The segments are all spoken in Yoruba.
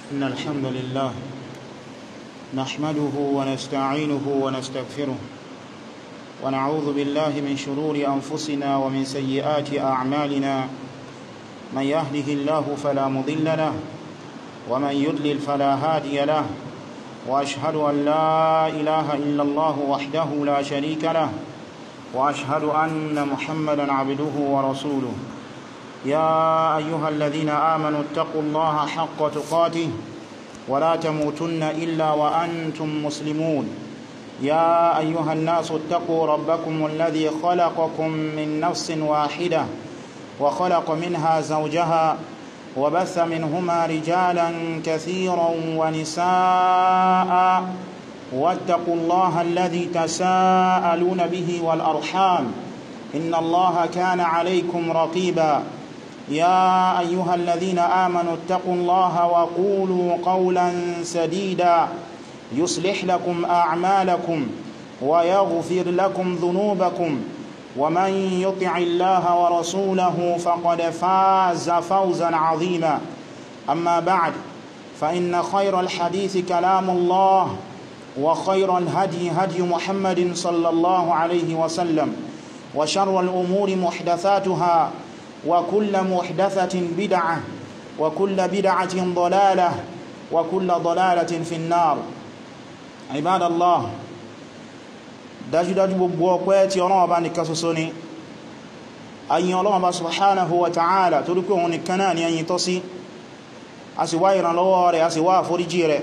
إن الحمد لله نحمده ونستعينه ونستغفره ونعوذ بالله من شرور أنفسنا ومن سيئات أعمالنا من يهده الله فلا مضل له ومن يضلل فلا هادي له وأشهد أن لا إله إلا الله وحده لا شريك له وأشهد أن محمدا عبده ورسوله يا أيها الذين آمنوا اتقوا الله حق تقاته ولا تموتن إلا وأنتم مسلمون يا أيها الناس اتقوا ربكم الذي خلقكم من نفس واحدة وخلق منها زوجها وبث منهما رجالا كثيرا ونساء واتقوا الله الذي تساءلون به والأرحام إن الله كان عليكم رقيبا يا أيها الذين آمنوا اتقوا الله وقولوا قولا سديدا يصلح لكم أعمالكم ويغفر لكم ذنوبكم ومن يطع الله ورسوله فقد فاز فوزا عظيما أما بعد فإن خير الحديث كلام الله وخير الهدي هدي محمد صلى الله عليه وسلم وشر الأمور محدثاتها وكل محدثة بدعة وكل بدعة ضلالة وكل ضلالة في النار عباد الله dájúdájú gbogbo ọpẹ́ tí Ọlọ́run bá nìkan ṣoṣo ni ayin Ọlọ́run bá subhanahu wa ta'ala torí pé òun nìkan náà ni ayin tọ́ sí a sì wá ìrànlọ́wọ́ rẹ̀ a sì wá àforíjì rẹ̀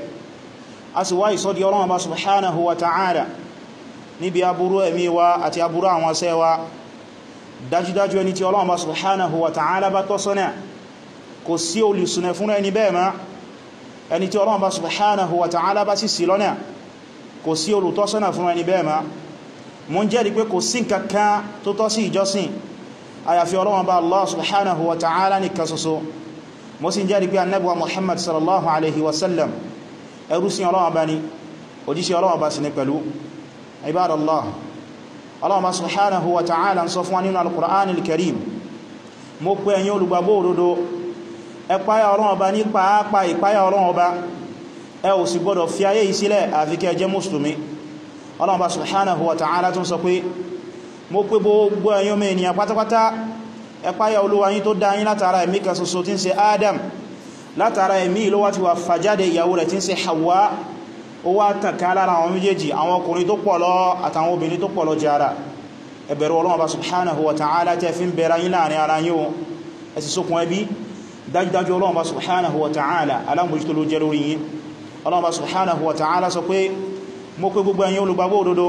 a sì wá ìsọ́dí Ọlọ́run bá subhanahu wa ta'ala níbi aburú ẹ̀mí wa àti aburú àwọn ṣẹ́ wa dájúdájú ẹni tí Ọlọ́run bá subhanahu wa ta'ala bá tọ́ sọ́nà kò sí olùsùnà fún ẹni bẹ́ẹ̀ má ẹni tí Ọlọ́run bá subhanahu wa ta'ala bá sì sí lọ́nà kò sí olùtọ́sọ́nà fún ẹni bẹ́ẹ̀ má mo ń jẹ́rìí pé kò sí nǹkankan tó tọ́ sí ìjọsìn àyàfi Ọlọ́run bá Allah subhanahu wa ta'ala nìkan ṣoṣo mo sì ń jẹ́rìí pé Ànábì wa Muhammad sallallahu alaihi wasallam ẹrúsìn Ọlọ́run bá ní òjíṣẹ́ Ọlọ́run bá sì ní pẹ̀lú ibadallah Allah bá subhanahu wa ta'ala ń sọ fún wa nínú al-Qur'an al-Karim mo pè ẹ̀yin olùgbàgbọ́ òdodo ẹ páyà Ọlọ́run bá ní pàápàá ìpáyà Ọlọ́run bá ẹ ò sì gbọdọ̀ fi ayé yìí sílẹ̀ àfi kẹ́ jẹ́ mùsùlùmí Allah bá subhanahu wa ta'ala tún sọ pé mo pè gbogbo ẹ̀yin ọmọ ènìyàn pátápátá ẹ páyà Olúwa yín tó dá yín látara ẹ̀mí kan ṣoṣo tí ń ṣe Adam látara ẹ̀mí ló wá ti wà fàjáde ìyàwó rẹ̀ tí ń ṣe Hawa ó wá tàkà lára àwọn méjèèjì àwọn ọkùnrin tó pọ̀ lọ àtàwọn obìnrin tó pọ̀ lọ jara ẹ bẹ̀rù Ọlọ́run bá subhanahu wa ta'ala tẹ́ fi ń bẹ̀rẹ̀ yín láàrin ara yín o ẹ sì sókun ẹbí dájúdájú Ọlọ́run bá subhanahu wa ta'ala alámòjútó ló jẹ́ lórí yín Ọlọ́run bá subhanahu wa ta'ala sọ pé mo pè gbogbo ẹ̀yin olùgbàgbọ́ òdodo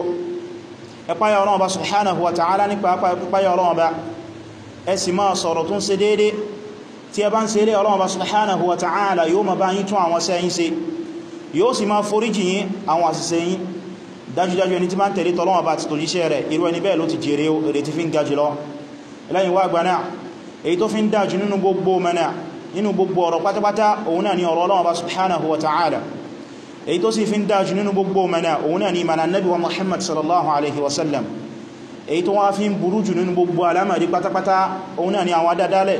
ẹ páyà Ọlọ́run bá subhanahu wa ta'ala nípa páyà Ọlọ́run bá ẹ sì máa sọ̀rọ̀ tún ṣe déédé tí ẹ bá ń ṣe lé Ọlọ́run bá subhanahu wa ta'ala yóò máa bá yín tún àwọn sẹ́yìn ṣe yóò sì máa foríjì yín àwọn àṣìṣe yín dájúdájú ẹni tí máa ń tẹ̀lé t'Ọlọ́run bá ti tòjíṣẹ́ rẹ̀ irú ẹni bẹ́ẹ̀ ló ti jèrè èrè tí fi ń ga jùlọ lẹ́yìn wá gbaná èyí tó fi ń dájú nínú gbogbo mẹ́nà nínú gbogbo ọ̀rọ̀ pátápátá òun náà ni ọ̀rọ̀ Ọlọ́run bá subhanahu wa ta'ala èyí tó sì fi ń dájú nínú gbogbo mẹ́nà òun náà ni ìmànà Nabi wa Muhammad sallallahu alaihi wasallam èyí tó wá fi ń burú jù nínú gbogbo alámàrí pátápátá òun náà ni àwọn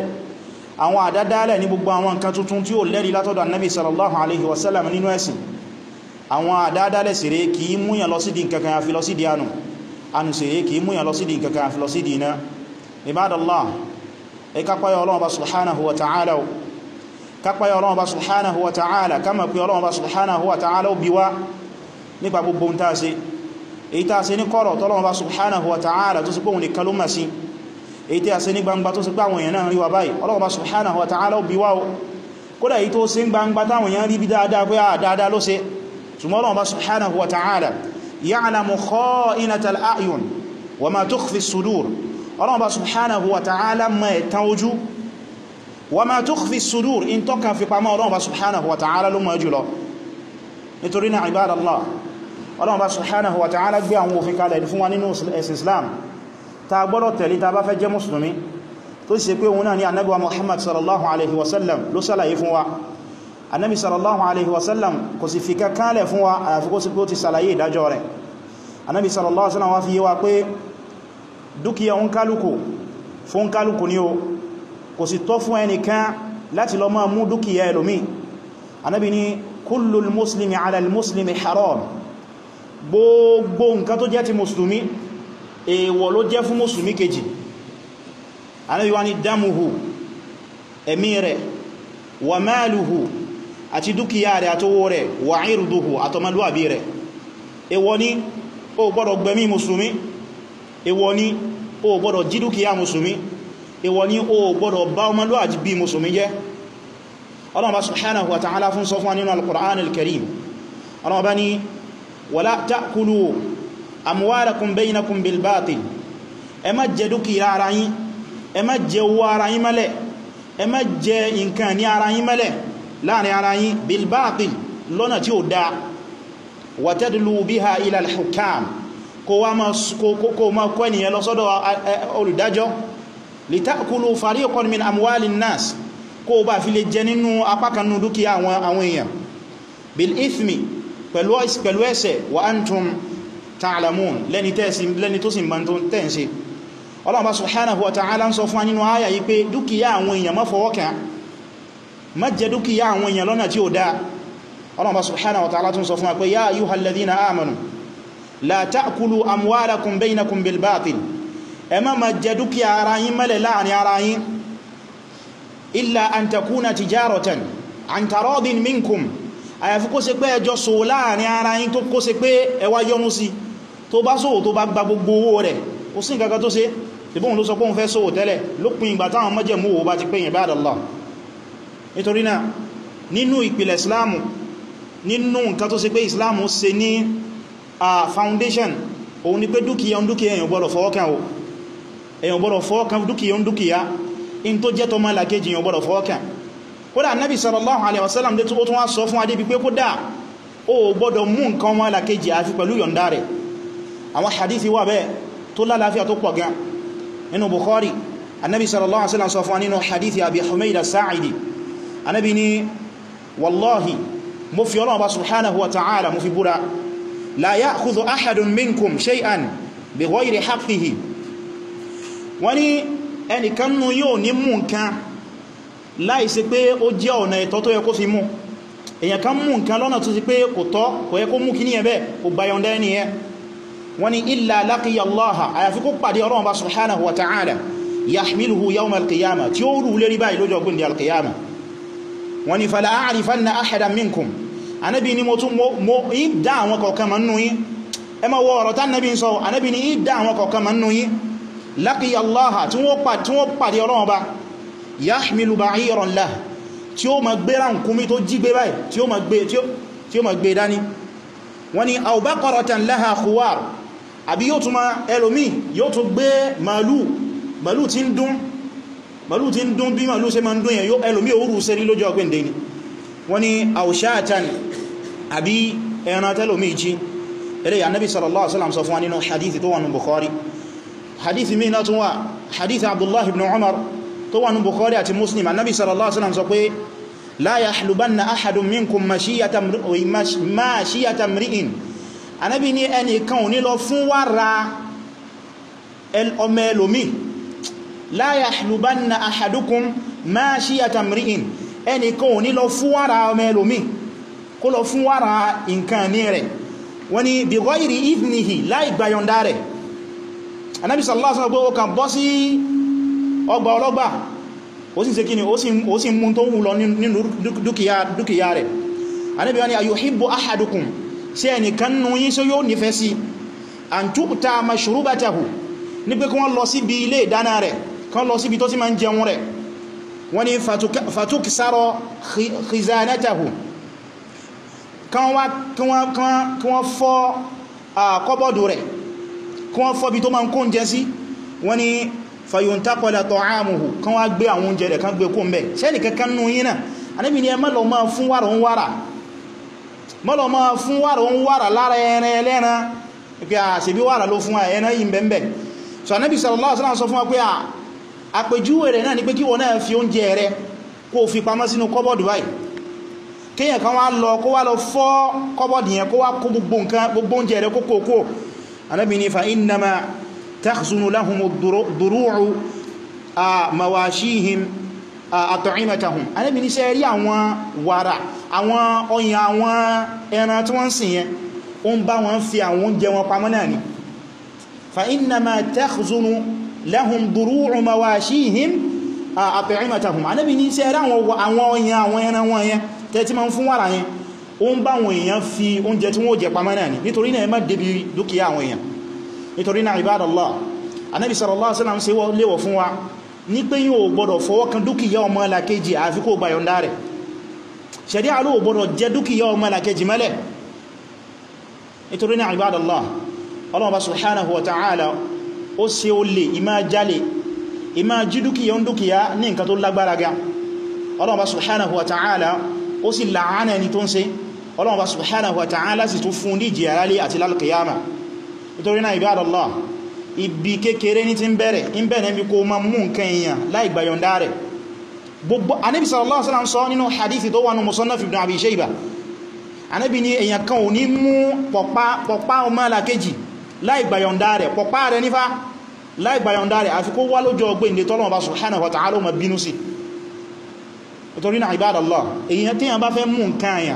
àdádálẹ̀ ní gbogbo àwọn nǹkan tuntun tí ó lẹ́rí látọ̀dọ̀ Nabi sallallahu alaihi wasallam nínú ẹ̀sìn àwọn àdádálẹ̀ sì rẹ̀ kìí múyàn lọ sídìí nǹkankan àfi lọ sídìí ànù sì rẹ̀ kìí múyàn lọ sídìí nǹkankan àfi lọ sídìí iná ibadallah kápáyà Ọlọ́run bá subhanahu wa ta'ala kápáyà Ọlọ́run bá subhanahu wa ta'ala kama pé Ọlọ́run bá subhanahu wa ta'ala ó bí wá nípa gbogbo ń tàṣe èyí tàṣe ní kọ̀rọ̀ tọ́lọ́run bá subhanahu wa ta'ala tó sì pé òun nìkan ló mà sí èyí tí a ṣe ní gbangba tó sì pé àwọn èèyàn náà rí wa báyìí Ọlọ́run bá subhanahu wa ta'ala ó bí wá o kódà èyí tó ṣe ń gbangba táwọn èèyàn rí bí dáadáa pé dáadáa ló ṣe ṣùgbọ́n Ọlọ́run bá subhanahu wa ta'ala ya'lamu kha'inatal a'yun wa ma tukhfi as-sudur Ọlọ́run bá subhanahu wa ta'ala ma ẹ̀tàn ojú wa ma tukhfi as-sudur in tó kàn fi pamọ́ Ọlọ́run bá subhanahu wa ta'ala ló mọ̀ jùlọ nítorí náà ibadallah Ọlọ́run bá subhanahu wa ta'ala gbé àwọn òfin kalẹ̀ fún wa nínú ẹ̀sìn Islam ta gbọ́dọ̀ tẹ̀lé ta bá fẹ́ jẹ́ mùsùlùmí tó sì pé òun náà ni Ànábì wa Muhammad sallallahu alaihi wasallam ló sàlàyé fún wa Ànábì sallallahu alaihi wasallam kò sì fi kankanlẹ̀ fún wa àyàfi kó sì pé ó ti sàlàyé ìdájọ́ rẹ̀ Ànábì sallallahu alaihi wasallam wá fi yé wa pé dúkìá oníkálùkù fún kálùkù ní o kò sì tọ́ fún ẹnìkan láti lọ máa mú dúkìá ẹlòmí Ànábì ní kullul muslimi ala al-muslimi haram, gbogbo nǹkan tó jẹ́ ti mùsùlùmí èèwọ̀ ló jẹ́ fún mùsùlùmí kejì. Ànábì wá ní damuhu, ẹ̀mí rẹ̀, wa maluhu, àti dúkìá rẹ̀ àtowó rẹ̀, wa irduhu, àtọmọlúwàbí rẹ̀. Èèwọ̀ ni ó gbọ́dọ̀ gbẹ̀mí mùsùlùmí, èèwọ̀ ni ó gbọ́dọ̀ jí dúkìá mùsùlùmí, èèwọ̀ ni ó gbọ́dọ̀ bá ọmọlúwàbí mùsùlùmí jẹ́. Allah subhanahu wa ta'ala fún sọ fún wa nínú al-Qur'an al-Karim. Allah bá ní wala ta'kulu amwalakum baynakum bil batil, ẹ má jẹ dúkìá ara yín, ẹ má jẹ owó ara yín mẹ́lẹ̀, ẹ má jẹ nǹkan ní ara yín mẹ́lẹ̀ láàrin ara yín bil batil, lọ́nà tí ó dá. Wa tadlu biha ila al-hukam, kó ma kọ́ ènìyàn lọ sọ́dọ̀ olùdájọ́. Li ta'kulu fariqan min amwalin nas, kó bá fi lè jẹ nínú apákanú dúkìá àwọn èèyàn. Bil ithmi, pẹ̀lú ẹ̀ṣẹ̀, wa antum ta'lamun, lẹ́ni tó sì mọ́ tó tẹ́ǹsẹ̀. Allah subhanahu wa ta'ala ń sọ fún wa nínú àyà yìí pé dúkìá àwọn èèyàn má fọwọ́ kàn, má jẹ dúkìá àwọn èèyàn lọ́nà tí ó dá. Allah subhanahu wa ta'ala tún sọ fún wa pé ya ayyuhal ladhina amanu la ta'kulu amwalakum baynakum bil batil, ẹ má jẹ dúkìá ara yín mẹ́lẹ̀ láàrin ara yín, illa an takuna tijaratan an taradin minkum, àyàfi kó ṣe pé ẹjọ́ sọ láàrin ara yín, tó kó ṣe pé ẹ wá yọ́nú sí, tó bá sọ tó bá gba gbogbo owó rẹ̀, ó sì nǹkan tó ṣe ìbọn ló sọ pé òun fẹ́ sọ tẹ́lẹ̀ lópin ìgbà táwọn májẹ̀mú owó bá ti pé ibadallah. Nítorí náà nínú ìpìlẹ̀ islamu, nínú nǹkan tó ṣe pé islamu ṣe ní foundation, òun ni pé dúkìá èyàn gbọ́dọ̀ fọwọ́ kàn o, èyàn gbọ́dọ̀ fọwọ́ kàn dúkìá in tó jẹ́ tọmọ làkejì èyàn gbọ́dọ̀ fọwọ́ kàn. Kódà Nabi sallallahu alaihi wasallam dé tó tún wá sọ fún adé bí pé kódà ó gbọ́dọ̀ mú nǹkan ọmọ làkejì àfi pẹ̀lú yọ̀ǹda rẹ̀. Àwọn hadithi wà bẹ́ẹ̀ tó lálàáfíà tó pọ̀ gan nínú Bukhari. Annabi sallallahu alaihi wasallam sọ fún nínú hadithi Abi Humayd as-Sa'idi, Annabi ní wallahi mo fi Ọlọ́run subhanahu wa ta'ala mo fi búra, la ya'khudhu ahadun minkum shay'an bighayri haqqihi, wọ́n ní ẹnìkan nú yóò ní mú nǹkan láìsí pé ó jẹ́ ọ̀nà ẹ̀tọ́ tó yẹ kó fi mú. Èyàn kan mú nǹkan lọ́nà tó sì pé kò tọ́, kò yẹ kó mú kí ní ẹ̀bẹ̀, kò bayọ̀ndá ẹni ẹ. Wọ́n ní illa laqiya Allaha, àyàfi kó pàdé Ọlọ́run subhanahu wa ta'ala, yahmiluhu yawm al-qiyamah, tí ó rú lérí báyìí lọ́jọ́ ọgbìn di al-qiyamah. Wọ́n ní fala a'rifanna ahadan minkum, Ànábì ní mo ìdá àwọn kọ̀ọ̀kan ma nínú yín. Ẹ ma wọ ọ̀rọ̀ tán Ànábì ń sọ, Ànábì ní ìdá àwọn kọ̀ọ̀kan ma nínú yín, laqiya Allaha, tí wọ́n pàdé Ọlọ́run bá, yahmilu ba'iran lahu, tí ó ma gbé ránkúmí tó jí gbé báyìí, tí ó ma gbé dání. Wọ́n ní aw baqaratan laha khuwar, àbí yóò tún ma ẹlòmí yóò tún gbé màlúù tí ń dún bí màlúù ṣe ma ń dún yẹn, ẹlòmí òórù sẹ́rí lójú ọgbẹ̀ndẹ̀ ni. Wọ́n ní aw shatan, àbí ẹran tẹ́lòmí jí. Eléyìí Ànábì sallallahu alaihi wasallam sọ fún wa nínú hadithi tó wà ní Bukhari. Hadithi mi náà tún wà, hadithi Abdullah ibn Umar tó wà ní Bukhari àti Muslim. Ànábì sallallahu alaihi wasallam sọ pé la yahlubanna ahadun minkum mashiyata mri'in, Ànábì ní ẹnìkan ò ní lọ fún wàrà ọmọ ẹlòmí. La yahlubanna ahadukum mashiyata mri'in, ẹnìkan ò ní lọ fún wàrà ọmọ ẹlòmí, kó lọ fún wàrà nǹkan ní rẹ̀. Wọ́n ní bi ghayri idhnihi, láì gbayọ̀ndá rẹ̀. Ànábì sallallahu alaihi wasallam ó kàn bọ́ sí ọgbà ọlọ́gbà, ó sì ṣe kíni, ó sì mú tó wù lọ nínú dúkìá rẹ̀. Ànábì wá ní ayuhibbu ahadukum, sí ẹnìkan nù yín só yóò nífẹ̀ẹ́ sí an tu'ta mashrubatahu, ní pé kí wọ́n lọ sí bí ilé ìdáná rẹ̀, kan lọ sí bí tó sì máa ń jẹun rẹ̀. Wọ́n ní fatuksara khizanatahu, kan wọ́n fọ́ kọ́bọ̀dù rẹ̀, kí wọ́n fọ́ bí tó máa ń kó oúnjẹ sí. Wọ́n ní fayuntaqala ta'amuhu, kan wá gbé àwọn oúnjẹ rẹ̀ kan gbé kó mẹ́. Ṣé ẹnìkankan nù yín náà, Ànábì ní ẹ má lọ máa fún wàrà ń wàrà, má lọ máa fún wàrà ń wàrà lára ẹran ẹlẹ́ran, pé a ṣe bí wàrà ló fún ẹran yìí bẹ̀m̀bẹ̀. So Ànábì sallallahu alaihi wasallam sọ fún wa pé àpèjúwe rẹ̀ náà ni pé kí wọ́n náà fi oúnjẹ rẹ̀ kó fi pamọ́ sínú kọ́bọ̀dù báyìí, kíyàn kan wá lọ fọ́ kọ́bọ̀dù yẹn kó wá kó gbogbo oúnjẹ rẹ̀ kókó. Ànábì ní fa innama takhzunu lahumu duru'u mawashihim at'imatahum Ànábì ní ṣé rí àwọn wàrà àwọn ọyàn àwọn ẹran tí wọ́n sìn yẹn ó ń bá wọn fi àwọn oúnjẹ wọn pamọ́ náà ni fa innama takhzunu lahum duru'u mawashihim at'imatahum Ànábì ní ṣé rí àwọn ọyàn àwọn ẹran wọn yẹn tẹ́tí ma ń fún wàrà yẹn ó ń bá wọn èèyàn fi oúnjẹ tí wọ́n jẹ pamọ́ náà ni nítorí náà ẹ má débi dúkìá àwọn èèyàn nítorí náà ibadallah Ànábì sallallahu alaihi wasallam ṣe léwọ̀ fún wa ní pé yíò gbọdọ̀ fọwọ́ kan dúkìá ọmọ làkejì àfi kó gba yọ̀ǹda rẹ̀ ṣẹ̀ríà ló gbọdọ̀ jẹ dúkìá ọmọ làkejì mẹ́lẹ̀ nítorí náà ibadallah Allah subhanahu wa ta'ala ó ṣe ó lè ìmá jalè ìmá jí dúkìá ní nǹkan tó lágbára ga Allah subhanahu wa ta'ala ó sì la'ana ẹni tó ń ṣe Allah subhanahu wa ta'ala sì tún fún díjì àrálé àti lálùkìyàmà nítorí náà ibadallah ibi kékeré ní ti ń bẹ̀rẹ̀ bí kó ma mú nǹkan èèyàn láì gba yọ̀ǹda rẹ̀ gbogbo Ànábì sallallahu alaihi wasallam sọ nínú hadithi tó wà ní Musannaf ibn Abi Shayba Ànábì ní èèyàn kan ò ní mú pọ̀pá ọmọ làkejì láì gba yọ̀ǹda rẹ̀ pọ̀pá rẹ̀ nífà láì gba yọ̀ǹda rẹ̀ àfi kó wá lọ́jọ́ ọgbẹ́ndé tọ́lọ́run subhanahu wa ta'ala ma bínú sí nítorí náà ibadallah èèyàn tí a bá fẹ́ mú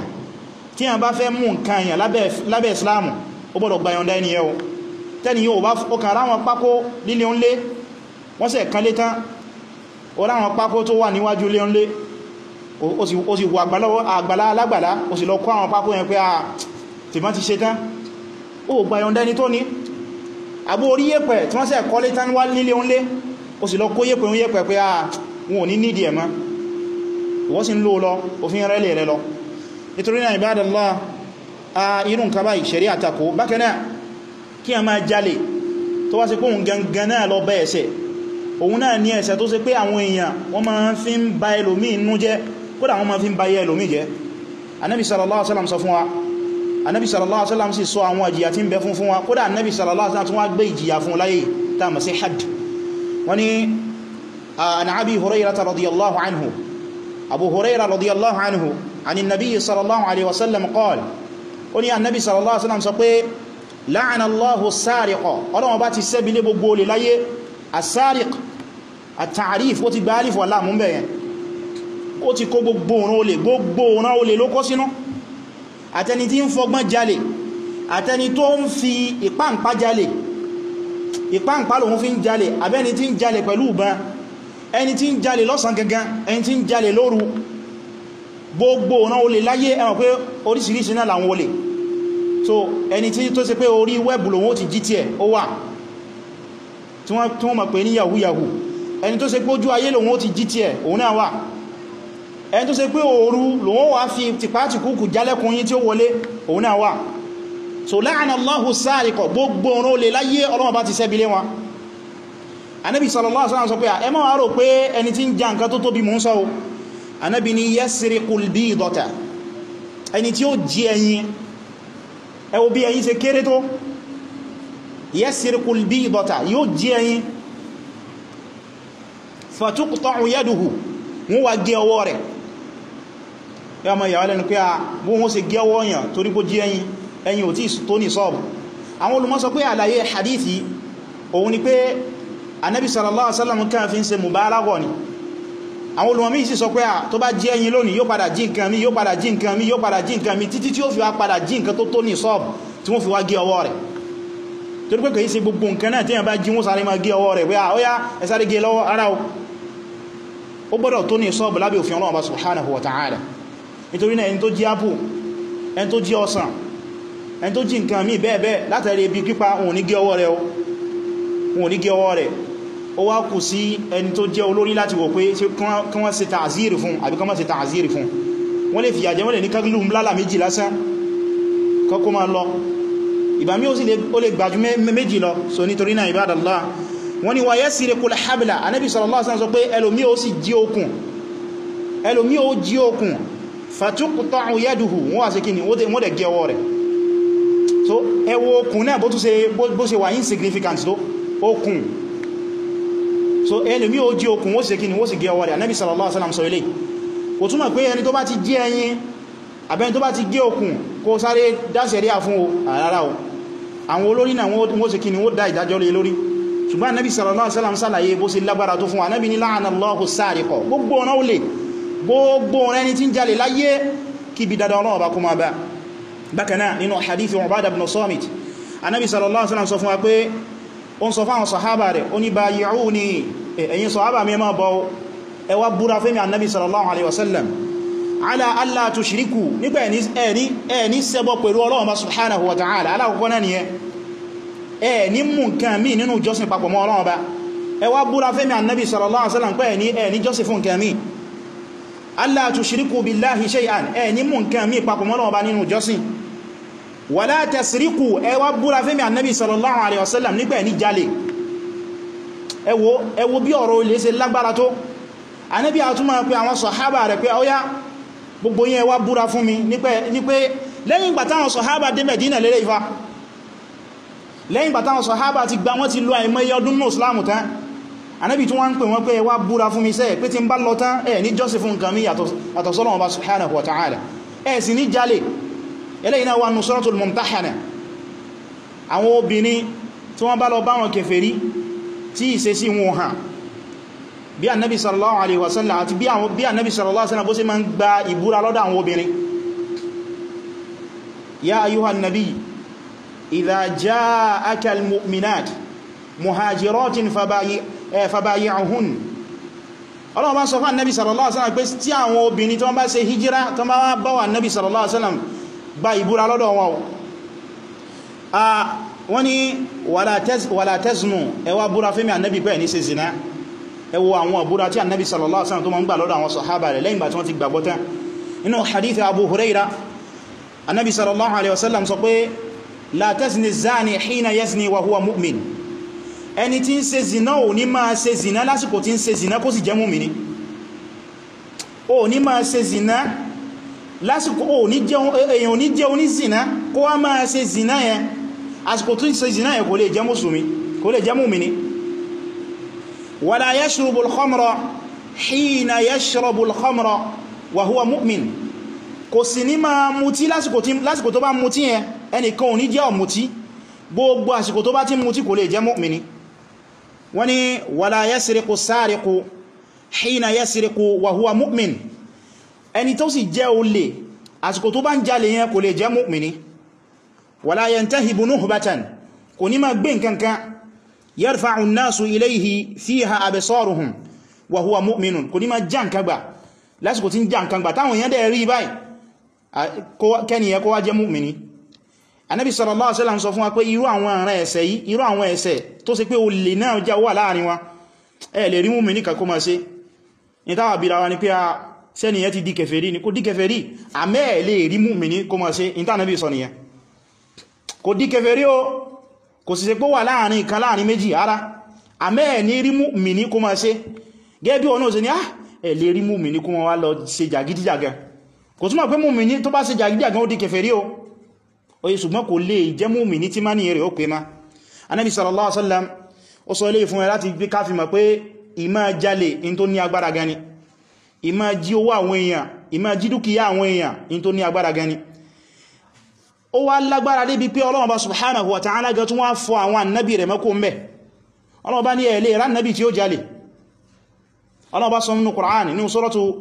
nǹkan èèyàn lábẹ́ Islamu ó gbọ́dọ̀ gba yọ̀ǹda ẹni yẹn tẹ́ni yóò bá ọkà ráwọn pákó lílé oúnlé wọ́n sẹ̀ kan lé tán ó ráwọn pákó tó wà níwájú lé oúnlé ó sì wọ àgbàlá alágbàlá ó sì lọ kó àwọn pákó yẹn pé a ti bá ti ṣe tán ó gba yọ̀ǹda ẹni tó ní àbó orí yẹ̀pẹ̀ tí wọ́n sẹ̀ kọ́ lé tán wá lílé oúnlé ó sì lọ kó yẹ̀pẹ̀ pé a wọn ò ní nídìí ẹ̀mọ́ wọ́n sì ń lò lọ òfin rẹ̀lẹ̀ rẹ̀ lọ nítorí náà ibadallah irú nǹkan báyìí ṣẹ̀rí àtakò bákanáà kí a máa jalè tó wá sí pé òun gangan náà lọ bá ẹ̀ṣẹ̀ òun náà ní ẹ̀ṣẹ̀ tó ṣe pé àwọn èèyàn wọ́n máa fi ń ba ẹlòmí inú jẹ́ kódà wọ́n máa fi ń ba ẹlòmí jẹ́ Ànábì sallallahu alaihi wasallam sọ fún wa Ànábì sallallahu alaihi wasallam sì sọ àwọn ìjìyà tí ń bẹ fún wa kódà Ànábì sallallahu alaihi wasallam tún wá gbé ìjìyà fún láyé tá mọ̀ sí hadd wọ́n ní an Abi Hurayrata radiyallahu anhu Abu Hurayra radiyallahu anhu عن النبي صلى الله عليه وسلم قال وني النبي صلى الله عليه وسلم sọ pé لعن الله السارق Ọlọ́run bá ti ṣẹ́bi lé gbogbo olè láyé السارق التعريف ó ti gba alif wà láàmú bẹ̀yẹn ó ti kó gbogbo ọ̀nà olè ló kó sínú àtẹni tí ń fọgbọ́n jalè àtẹni tó ń fi ìpáǹpá jalè ìpáǹpá lòun fi ń jalè àbẹ́ni tí ń jalè pẹ̀lú ìbọn ẹni tí ń jalè lọ́sàn gangan ẹni tí ń jalè lóru gbogbo ọ̀nà olè láyé ẹ mọ̀ pé oríṣiríṣi náà làwọn olè so ẹni tí tó ṣe pé orí wẹ́bù lòun ó ti jí tí ẹ̀ ó wà tí wọ́n mọ̀ pé ní yahoo yahoo ẹni tó ṣe pé ojú ayé lòun ó ti jí tí ẹ̀ òun náà wà ẹni tó ṣe pé òru lòun ó wà fi tìpátìkúkù jálẹ́kùn yí tí ó wọlé òun náà wà so la'ana Allahu as-sariqa gbogbo ọ̀nà olè láyé Ọlọ́run bá ti ṣẹ́bi lé wọn Ànábì sallallahu alaihi wasallam sọ pé ẹ má wá rò pé ẹni tí ń ja nǹkan tó tóbi mú ń sọ Ànábì ní yasriqul bidata ẹni tí ó jí ẹyin ẹ wò bí ẹyin ṣe kéré tó yasriqul bidata yóò jí ẹyin fatuqta'u yaduhu wọ́n wá gé ọwọ́ rẹ̀ ya ma yà lẹ́nu pé wọ́n ṣe gé ọwọ́ yàn torí kó jí ẹyin ò tí tó ní sọ́ọ̀bù àwọn olùmọ̀ sọ pé àlàyé hadithi òun ni pé Ànábì sallallahu alaihi wasallam kan fi ń ṣe mubalagha ni àwọn olùmọ̀mí sì sọ pé tó bá jí ẹyin lónìí yóò padà jí nǹkan mi yóò padà jí nǹkan mi yóò padà jí nǹkan mi títí tí ó fi wá padà jí nǹkan tó tó ní sọ́ọ̀bù tí wọ́n fi wá gé ọwọ́ rẹ̀ torí pé kìí ṣe gbogbo nǹkan náà tí yàn bá jí wọ́n sáré máa gé ọwọ́ rẹ̀ pé óyá ẹ sáré gé lọ́wọ́ ara ó gbọ́dọ̀ tó ní sọ́ọ̀bù lábẹ́ òfin Ọlọ́run subhanahu wa ta'ala nítorí náà ẹni tó jí apple ẹni tó jí ọsàn ẹni tó jí nǹkan mi bẹ́ẹ̀ bẹ́ẹ̀ látàrí ibi pípa òun ní gé ọwọ́ rẹ̀ ó wá kù sí ẹni tó jẹ́ olórí láti wò pé kí wọ́n ṣe ta'ziri fún àbí kí wọ́n ṣe ta'ziri fún wọ́n lè fìyà jẹ wọ́n lè ní kágílù ńlá méjì lásán kọ́kọ́ máa lọ ìbàmí ó lè gbàjú méjì lọ so nítorí náà ibadallah wọ́n ni wa yasriqul habla Ànábì sallallahu alaihi wasallam sọ pé ẹlòmí ó sì jí okùn fatuqta'u yaduhu wọ́n wá sí kí ni wọ́n dẹ̀ gé ọwọ́ rẹ̀ so ẹwọ okùn náà bó ṣe wà insignificant tó okùn so ẹlòmí ó jí okùn wọ́n sì kí ni wọ́n sì gé ọwọ́ rẹ̀ Ànábì sallallahu alaihi wasallam sọ ilé kò túnmọ̀ pé ẹni tó bá ti jí ẹyin àbẹ́ni tó bá ti gé okùn kó sáré dáṣẹ̀ríà fún àrárá o àwọn olórí náà wọ́n sì kí ni wọ́n dá ìdájọ́ lé lórí ṣùgbọ́n Ànábì sallallahu alaihi wasallam ṣàlàyé bó ṣe lágbára tó fún wa. Ànábì ní la'ana Allahu as-sariqa, gbogbo ọ̀nà olè, gbogbo ẹni tí ń jalè láyé kí bí dada Ọlọ́run bá kó máa bá. Bákan náà nínú hadithi Ubadah ibn Samit, Ànábì sallallahu alaihi wasallam sọ fún wa pé ó ń sọ fáwọn sàhábà rẹ̀, ó ní bayi'uni, ẹ̀yin sàhábà mi máa bọ́ ẹ wá búra fẹ́mi Ànábì sallallahu alaihi wasallam ala alla tushriku, nígbà ẹni ṣẹbọ pẹ̀lú Ọlọ́run subhanahu wa ta'ala. Alákọ̀ọ́kọ́ náà nìyẹn, ẹni mú nǹkan mí nínú ìjọsìn papọ̀ mọ́ Ọlọ́run bá. Ẹ wá búra fẹ́mi Ànábì sallallahu alaihi wasallam pé ẹni jọ́sìn fún nǹkan mí. Alla tushriku billahi shay'an, ẹni mú nǹkan mí papọ̀ mọ́ Ọlọ́run bá nínú ìjọsìn. Wala tasriku, ẹ wá búra fẹ́mi Ànábì sallallahu alaihi wasallam nígbà ẹni jalè. Ẹ wo bí ọ̀rọ̀ ilé ṣe lágbára tó. Ànábì a tún máa pè àwọn sàhábà rẹ̀ pé ọya gbogbo yín ẹ wá búra fún mi ní pé lẹ́yìn ìgbà táwọn sàhábà dé Mẹ̀dínà lélẹ̀ ìfà, lẹ́yìn ìgbà táwọn sàhábà ti gba wọ́n ti lọ àìmọye ọdún ní Islam tán, Ànábì tún wá ń pè wọ́n pé ẹ wá búra fún mi sẹ́ pé tí ń bá lọ tán ẹ ní jọ́sìn fún nǹkan mi yàtọ̀ sọ́lọ́run Ọba subhanahu wa ta'ala, ẹ sì ní jalè. Eléyìí náà wà nínú Suratul Mumtahana. Àwọn obìnrin tí wọ́n bá lọ bá wọn kèfèrí tí ìṣesí wọn hàn, bí Ànábì sallallahu alaihi wasallam àti bí Ànábì sallallahu alaihi wasallam bó ṣe máa ń gba ìbúra lọ́dọ̀ àwọn obìnrin. Ya ayyuhan nabiy idha ja'aka al-mu'minat muhajiratin fabayi'uhun. Ọlọ́run bá sọ fún Ànábì sallallahu alaihi wasallam pé tí àwọn obìnrin tó bá ṣe hijira tó bá bá wà Ànábì sallallahu alaihi wasallam gba ìbúra lọ́dọ̀ wọn. Wọ́n ní wala taznu, ẹ wá búra fẹ́mi Ànábì pé ní ṣe zina. Ẹ wo àwọn àbúrà tí Ànábì sallallahu alaihi wasallam tó ma ń gbà lọ́dọ̀ àwọn sàhábà rẹ̀ lẹ́yìn bá tí wọ́n ti gbàgbọ́ tán. Inú hadith Abu Huraira, Ànábì sallallahu alaihi wasallam sọ pé la tazni zani hina yazni wa huwa mu'min. Ẹni tí ń ṣe zina ò ní máa ṣe zina lásìkò tí ń ṣe zina kó sì jẹ́ mu'mini. Ó ní máa ṣe zina lásìkò èyàn ò ní jẹ́ oní zina kó wá máa ṣe zina yẹn àsìkò tí ń ṣe zina yẹn kò lè jẹ́ mùsùlùmí, kò lè jẹ́ mu'mini. ولا يشرب الخمر حين يشرب الخمر وهو مؤمن. Kò sì ní máa mutí lásìkò tó bá mutí yẹn, ẹnìkan ò ní jẹ́ ọ̀mutí, gbogbo àsìkò tó bá ti mutí kò lè jẹ́ mu'mini. Wọ́n ní ولا يسرق السارق حين يسرق وهو مؤمن. Ẹni tó sì jẹ́ olè àsìkò tó bá ń jalè yẹn kò lè jẹ́ mu'mini. ولا ينتهب نهبة, kò ní máa gbé nǹkankan yarfa'u an-nasu ilayhi fiha absaruhum wa huwa mu'minun, kò ní máa jàǹkàgbà lásìkò tí ń jàǹkàgbà táwọn èèyàn dẹ̀ rí báyìí kẹ́ni yẹ kó wá jẹ́ mu'mini. Ànábì sallallahu alaihi wasallam sọ fún wa pé irú àwọn àrán ẹ̀ṣẹ̀ yìí, irú àwọn ẹ̀ṣẹ̀ tó ṣe pé olè náà já wà láàrin wa, ẹ lè rí mu'mini kan kó máa ṣe. ní táwà bíra wa ni pé a sẹ́ni yẹ ti di kèfèrí ni kò di kèfèrí, àmẹ́ lè rí mu'mini kó máa ṣe. ìta Ànábì sọ nìyẹn, kò di kèfèrí o, kò sì ṣe pé wà láàrin kan láàrin méjì ara, àmẹ́ ní rí mu'mini kó máa ṣe. Gẹ́gẹ́ bí ọ̀nà òsè ní ẹ̀ lè rí mu'mini kó máa wá lọ ṣe jàgídíjàgan, kò túnmọ̀ pé mu'mini tó bá ṣe jàgídíjàgan ó di kèfèrí o, oye ṣùgbọ́n kò lè jẹ́ mu'mini tí má ní rẹ̀ ó pé má. Ànábì sallallahu alaihi wasallam ó sọ ilé fún ẹ láti gbé káfí mọ̀ pé ìmá jalè in tó ní agbára gani, ìmá jí owó àwọn èèyàn, ìmá jí dúkìá àwọn èèyàn in tó ní agbára gani. Ó wá lágbára débi pé Ọlọ́run bá subhanahu wa ta'ala gan tún wá fọ àwọn annabi rẹ̀ mọ́kó mẹ́. Ọlọ́run bá ní ẹ̀lẹ́ ìrán nabi tí ó jalè. Ọlọ́run bá sọ nínú Qur'an nínú suratu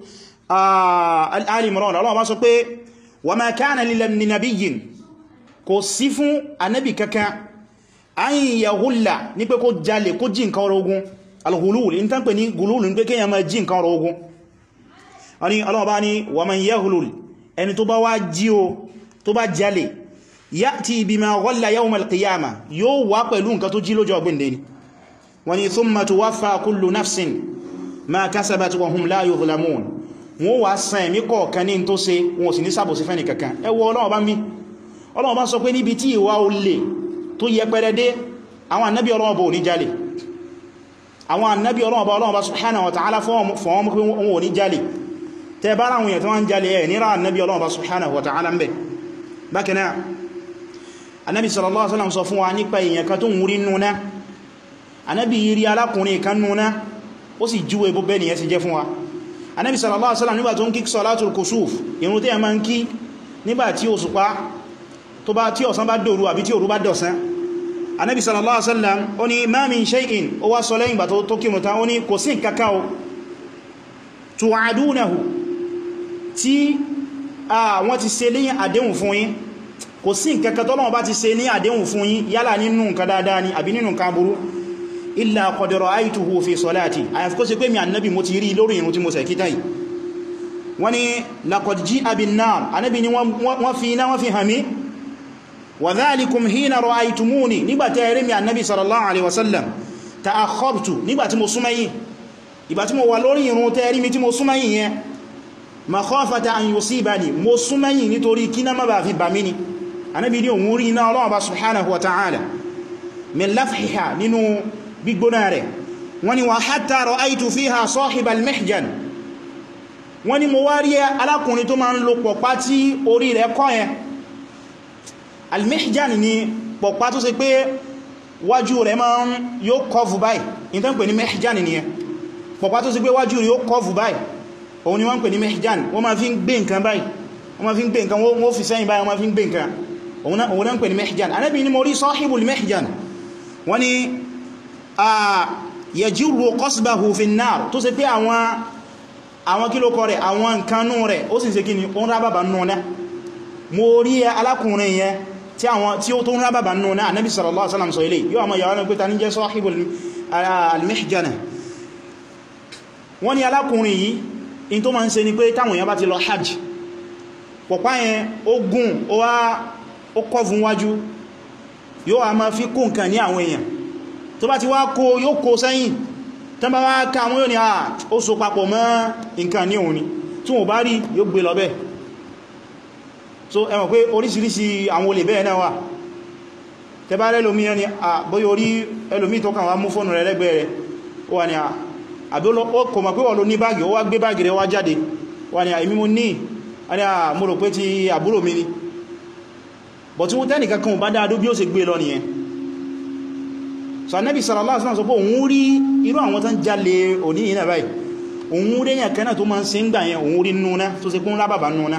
Al Imran, Ọlọ́run bá sọ pé wa ma kana li nabiyyin, kò sí fún annabi kankan an yaghulla, ní pé kó jalè kó jí nǹkan ogun. Al-ghulul, in tán pè ní gulul ní pé kéèyàn máa jí nǹkan ogun. Ọlọ́run bá ní wa man yaghlul, ẹni tó bá wá jí o tó bá jalè, ya'ti bima ghalla yawm al-qiyamah, yóò wá pẹ̀lú nǹkan tó jí lọ́jọ́ ọgbẹ̀ndẹ̀ ni. Wọ́n ni thumma tuwaffa kullu nafsin ma kasabat wa hum la yuzlamun, wọ́n wá san ẹ̀mí kọ̀ọ̀kan ní tó ṣe, wọn sì ní ṣàbòsí fẹ́ni kankan. Ẹ wo Ọlọ́run bá mi, Ọlọ́run bá sọ pé níbi tí ìwà olè tó yẹpẹrẹ dé, àwọn annabi Ọlọ́run bá ò ní jalè, àwọn annabi Ọlọ́run bá subhanahu wa ta'ala fọ́n wọn pé wọn ò ní jalè. Tẹ bá ráwọn èèyàn tó wọ́n jalè ẹ̀ níra annabi Ọlọ́run bá subhanahu wa ta'ala ń bẹ̀. Bákan náà Ànábì sallallahu alaihi wasallam sọ fún wa nípa èèyàn kan tó ń rí núná. Ànábì yìí rí alákùnrin kan núná, ó sì júwe bó bẹ́ẹ̀ nìyẹn sì jẹ́ fún wa. Ànábì sallallahu alaihi wasallam nígbà tó ń kí salatul kusuf, ìrun tí a máa ń kí nígbà tí òṣùpá tó bá tí ọ̀sán bá dòru àbí tí òru bá dọ̀sán, Ànábì sallallahu alaihi wasallam ó ní ma min shay'in, ó wá sọ lẹ́yìn gbà tó kírun tán, ó ní kò sí nǹkankan o tu'adunahu tí wọ́n ti ṣe ní àdéhùn fún yín, kò sí nǹkankan t'Ọlọ́run bá ti ṣe ní àdéhùn fún yín yálà nínú nǹkan dáadáa ni àbí nínú nǹkan burú, illa qad ra'aytuhu fi salati, àyàfi kó ṣe pé mi Ànábì mo ti rí lórí ìrun tí mo ṣe kíta yìí. Wọ́n ní laqad ji'a bin nar, Ànábì ni wọ́n fi iná wọ́n fi hàn mí, wa dhalikum hina ra'aytumuni, nígbàtí ẹ rí mi Ànábì sallallahu alaihi wasallam, ta'akhkhartu, nígbàtí mo súnmọ́ yín, ìgbàtí mo wà lórí ìrun tẹ́ rí mi tí mo súnmọ́ yín yẹn, makhafata an yusibani, mo súnmọ́ yín nítorí kí náà má bàá fi bà mí ni. Ànábì ní òun rí iná Ọlọ́run bá subhanahu wa ta'ala min lafhiha, nínú gbígbóná rẹ̀. Wọ́n ní wa hatta ra'aytu fiha sahib al-mihjan, wọ́n ní mo wá rí alákùnrin tó máa ń lo pọ̀pá tí orí rẹ̀ kọ́ yẹn. Al-mihjan ni pọ̀pá tó ṣe pé wájú rẹ̀ máa ń yóò kọfù báyìí, in tó ń pè ní mihjan ni yẹn. Pọ̀pá tó ṣe pé wájú rẹ̀ yóò kọfù báyìí, òun ni wọ́n ń pè ní mihjan. Wọ́n máa fi ń gbé nǹkan báyìí, wọ́n máa fi ń gbé nǹkan, wọ́n fi sẹ́yìn báyìí, wọ́n máa fi ń gbé nǹkan, òun náà ń pè ní mihjan. Ànábì ní mo rí sahibul mihjan, wọ́n ní yajurru qasbahu fi an-nar, tó ṣe pé àwọn kílòkọ rẹ̀, àwọn nǹkanú rẹ̀ ó sì ṣe kí ni ó ń rábàbà nùnà. Mo rí alákùnrin yẹn tí ó tó ń rábàbà nùnà. Ànábì sallallahu alaihi wasallam sọ ilé yóò àmọ́ yàwó náà pé ta ní jẹ́ sahibul al-mihjana. Wọ́n ní alákùnrin yìí in tó máa ń ṣe ni pé táwọn èèyàn bá ti lọ hajj, pọ̀pá yẹn ó gùn, ó kọ́ fún wájú, yóò a máa fi kó nǹkan ní àwọn èèyàn, tó bá ti wá kó yóò kó sẹ́yìn, tán bá wá ká àwọn yóò ní ó so papọ̀ mọ́ nǹkan ní òun ni, tí wọ́n bá rí yóò gbé lọ bẹ́ẹ̀. So ẹ mọ̀ pé oríṣiríṣi àwọn olè bẹ́ẹ̀ náà wà. Tẹ bá rẹ́lòmí ẹni bóyá orí ẹlòmí tó kàn wá mú fóònù rẹ̀ lẹ́gbẹ̀ẹ́ rẹ̀, ó wà ní àbí ó kò mọ̀ pé wọ́n ló ní báàgì, ó wá gbé báàgì rẹ̀ wá jáde, wà ní èmi mo ní, mo rò pé ti àbúrò mi ni. Bọ̀ tí wọ́n tẹ́nìkan kan bá dáadó bí ó ṣe gbé lọ nìyẹn. So Ànábì sallallahu alaihi wasallam sọ pé òun rí irú àwọn tán jalè òní yìí náà báyìí, òun rí èyàn kan náà tó máa ń ṣe ń gbà yẹn, òun rí núna tó ṣe kún rábàbà núna.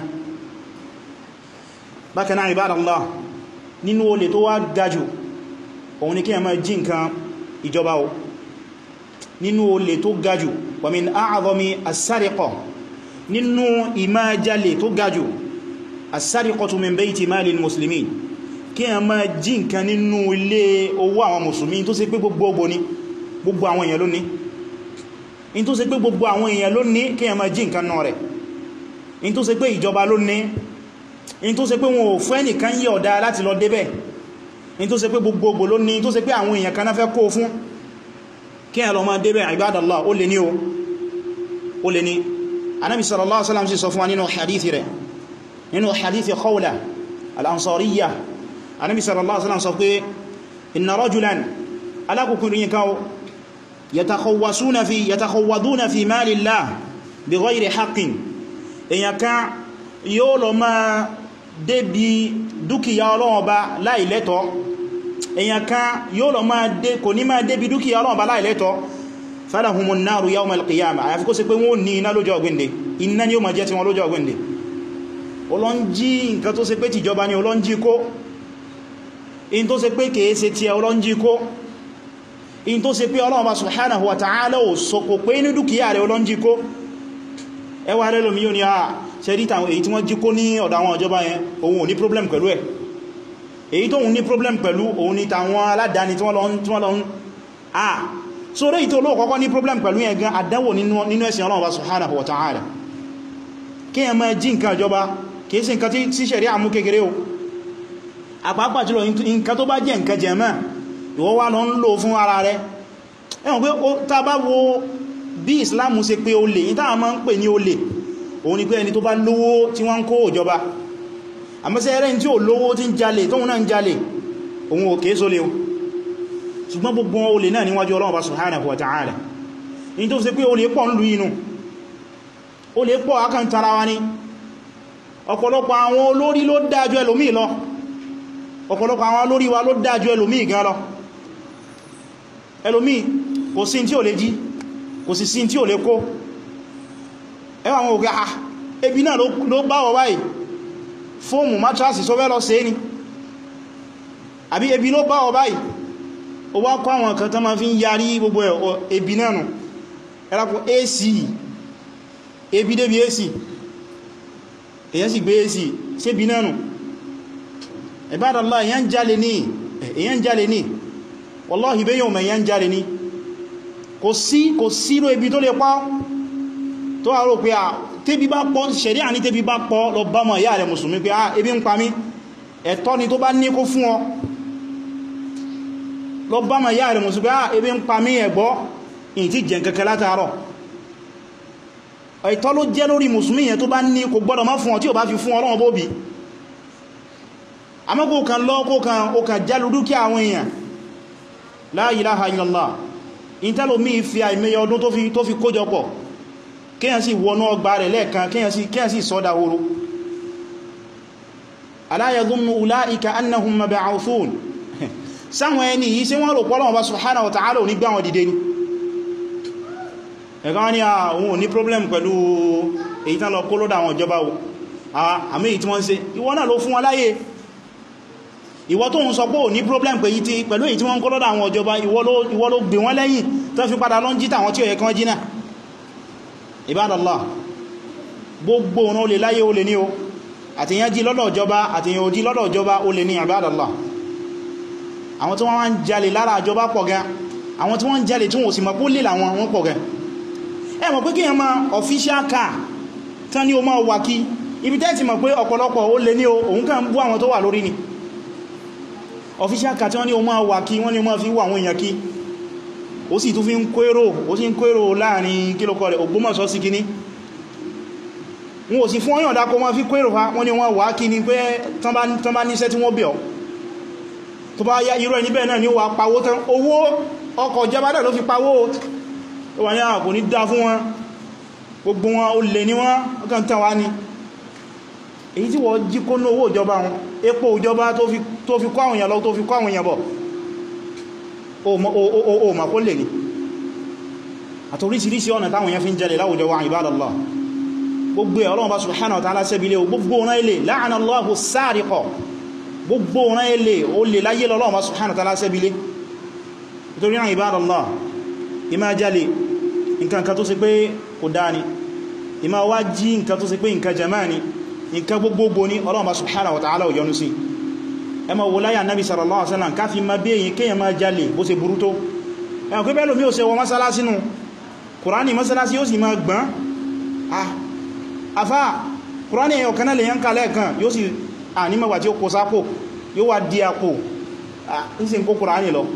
Bákan náà ibadallah, nínú olè tó wá gajù òun ni kí a máa jí nǹkan ìjọba o. Nínú olè tó gajù, wa min a'zami as-sariqa, nínú ìmá jalè tó gajù, as-sariqatu min bayti malil muslimin, kí a máa jí nǹkan nínú ilé owó àwọn mùsùlùmí tó ṣe pé gbogbo ní, gbogbo àwọn èèyàn ló ní. In tó ṣe pé gbogbo àwọn èèyàn ló ní, kí a máa jí nǹkan náà rẹ̀. In tó ṣe pé ìjọba ló ní, in tó ṣe pé wọn ò fẹ́ nìkan yí ọ̀dá láti lọ débẹ̀, in tó ṣe pé gbogbo ló ní, in tó ṣe pé àwọn èèyàn kan náà fẹ́ kó fún, kí a lọ máa débẹ̀. Ibadallah, ó lè ní o, ó lè ní. Ànábì sallallahu alaihi wasallam sì sọ fún wa nínú hadithi rẹ̀, nínú hadithi Khawla al-Ansariyya. Ànábì sallallahu alaihi wasallam sọ pé inna rajulan, alákùnkùnrin kan yatakhawwaduna fi malillah bighayri haqqin, èyàn kan yóò lọ máa débi dúkìá Ọlọ́run Ọba láìlẹ́tọ̀, èyàn kan yóò lọ máa kò ní máa débi dúkìá Ọlọ́run Ọba láìlẹ́tọ̀, falahumun naru yawm al-qiyamah, àyàfi kó ṣe pé wọ́n ní iná lọ́jọ́ ọgbẹ̀ndẹ̀, iná ni ó máa jẹ́ ti wọn lọ́jọ́ ọgbẹ̀ndẹ̀. Olónjí nǹkan tó ṣe pé tìjọba ni olónjí kó, in tó ṣe pé kèé ṣe tí ẹ olónjí kó, in tó ṣe pé Ọlọ́run Ọba subhanahu wa ta'ala ò sọ kò pé ní dúkìá rẹ̀ olónjí kó. Ẹwà rẹ̀ lómi yóò ní ṣẹ́ríta èyí tí wọ́n jí kó ní ọ̀dọ̀ àwọn ìjọba yẹn, òun ò ní problem pẹ̀lú ẹ̀. Èyí tó ń ní problem pẹ̀lú òun ni tàwọn aládàáni tí wọ́n lọ ń so rẹ̀ ìtò olóòkọ́kọ́ ní problem pẹ̀lú yẹn gan àdánwò nínú ẹ̀sìn Ọlọ́run Ọba subhanahu wa ta'ala. Kí ẹ máa jí nǹkan ìjọba kìí sí nǹkan tí ṣẹ̀rí àmú kékeré o. Àpapọ̀ jùlọ nǹkan tó bá jẹ́ nǹkan jẹ̀mọ́ ìwọ wá lọ ń lò fún ara rẹ̀. Ẹ̀wọ̀n pé tá bá wo bí Islam ṣe pé olè, ní táwọn máa ń pè ní olè, òun ni pé ẹni tó bá lówó tí wọ́n ń kó ìjọba. Àmọ́sẹ́ ẹrẹ́ tí ó lówó tí ń jalè tóun náà ń jalè, òun ò kéé sólé o. Ṣùgbọ́n gbogbo olè náà níwájú Ọlọ́run subhanahu wa ta'ala. In tó fi ṣe pé olè pọ̀ ń lú inú, olè pọ̀ akantara wa ní. Ọ̀pọ̀lọpọ̀ àwọn olórí ló dájú ẹlòmí lọ, ọ̀pọ̀lọpọ̀ àwọn olórí wa ló dájú ẹlòmí gan lọ. Ẹlòmí kò sí tí ò lè jí, kò sí sí tí ò lè kó. Ẹwà àwọn òkè ebi náà ló bá wọ báyìí, fóòmù mátrásì sọ fẹ́ lọ sí ní, àbí ebi ló bá wọ báyìí ó wá kọ́ àwọn kan tán ma fi ń yarí gbogbo ebi náà nù ẹlákùn AC ebi débi AC èyàn sì gbé AC sí ebi náà nù Ibadallah èyàn jalè ní wallahi bẹ́ yóò mẹ́ èyàn jalè ní kò sí ló ebi tó lè pa tó wà rò pé tébí bá pọ̀ ṣẹ̀rí àní tébí bá pọ̀ lọ bá mọ̀ ìyá rẹ̀ mùsùlùmí pé ebi ń pa mí ẹ̀tọ́ ni tó bá ní kó fún ọ lọ bá mọ̀ ìyá rẹ̀ mùsùlùmí pé ebi ń pa mí ẹ̀gbọ́ ìyìn tí jẹ kẹkẹ látàárọ̀ ẹ̀tọ́ ló jẹ́ lórí mùsùlùmí yẹn tó bá ní kò gbọ́dọ̀ má fún ọ tí ò bá fi fún Ọlọ́run bóbi àmọ́ kó kan lọ kó kan jálù dúkìá àwọn èèyàn la ilaha illallah ìntẹ́lòmí fi àìmẹ́yẹ ọdún tó fi kójọpọ̀ kíyàn sí wọnú ọgbà rẹ̀ lẹ́ẹ̀kan kíyàn sí sọ́dá horo ala yadhunnu ulaika annahum mab'uthun sáwọn ẹni yìí sí wọ́n rò pọ́lọ̀ ọba subhanahu wa ta'ala ò ní gbá wọn dìde ní ẹ̀kan ní àwọn ò ní problem pẹ̀lú èyí tán lọ kó lọ́dọ̀ àwọn ìjọba o àmì èyí tí wọ́n ń ṣe ìwọ náà ló fún wọn láyé ìwọ tó ń sọ pé ò ní problem pẹ̀lú èyí tí wọ́n ń kó lọ́dọ̀ àwọn ìjọba ìwọ ló gbé wọn lẹ́yìn tó fi padà lọ ń jí tàwọn tí ó yẹ kán jí náà Ibadallah gbogbo ọ̀nà olè láyé olè ní o àtìyàn jí lọ́dọ̀ ìjọba àtìyàn òjí lọ́dọ̀ ìjọba olè ní Ibadallah àwọn tí wọ́n ń jalè lára ìjọba pọ̀ gan àwọn tí wọ́n ń jalè tí wọ́n sì mọ̀ pó lè làwọn wọ́n pọ̀ gan ẹ mọ̀ pé kí yẹn máa official car tán ní o máa wà kí ibi tẹ́ ti mọ̀ pé ọ̀pọ̀lọpọ̀ olè ní o òun kàn ń bú àwọn tó wà lórí ni official car tí wọ́n ní o máa wà kí wọ́n ní o máa fi wà àwọn èèyàn kí ó sì tún fi ń kérò láàrin kílòkọ́ rẹ̀ Ògbómọ̀ṣọ́ sí kíní wọn ò sì fún ọyàn dákọ wọn fi kérò fa wọ́n ní wọ́n wà kí ní pé tán bá níṣẹ́ tí wọ́n bẹ̀ ọ́ tó bá yá irú ẹni bẹ́ẹ̀ náà ní wà pàwó tán owó ọkọ̀ ìjọba náà ló fi pàwó ó wà ní àkò ní dá fún wọn gbogbo wọn ó lè ní wọn ọkàn tán wá ní èyí tí wọ́n jí kó ní owó ìjọba wọn epo ìjọba tó fi kó àwọn èèyàn lọ tó fi kó àwọn èèyàn bọ̀ o ma kó lè ní àtorísìírísìí ọ̀nà táwọn èèyàn fi ń jẹ́lẹ̀ láwùjọ wa Ibadallah gbogbo ẹ̀ Ọlọ́run bá subhanahu wa ta'ala sẹ́bílé gbogbo ọ̀nà ilé la'ana Allahu as-sariqa gbogbo ọ̀nà ilé o lè láyé Ọlọ́run bá subhanahu wa ta'ala sẹ́bílé nítorí náà Ibadallah ìmá jálè nǹkan kan tó ṣe pé kò dáni ìmá wá jí nǹkan tó ṣe pé nǹkan jama ni nǹkan gbogbo ní Ọlọ́run bá subhanahu wa ta'ala ò yọ́nú sí ẹmọ wòláyà Nabi sallallahu alaihi wasallam ká fi ma bí èyí kíyàn máa jalè bó ṣe burú tó ẹmọ pé bẹ́ẹ̀ lómi ò ṣe wọ mọ́sálásí nù Kùránì mọ́sálásí yóò sì máa gbọ́n àfá Kùránì ẹ̀yọ̀ kanáà lè yán kalẹ̀ kan yóò sì nímọ̀gbà tí ó kó sápò yóò wá di àpò ń sì ń kó Kùránì lọ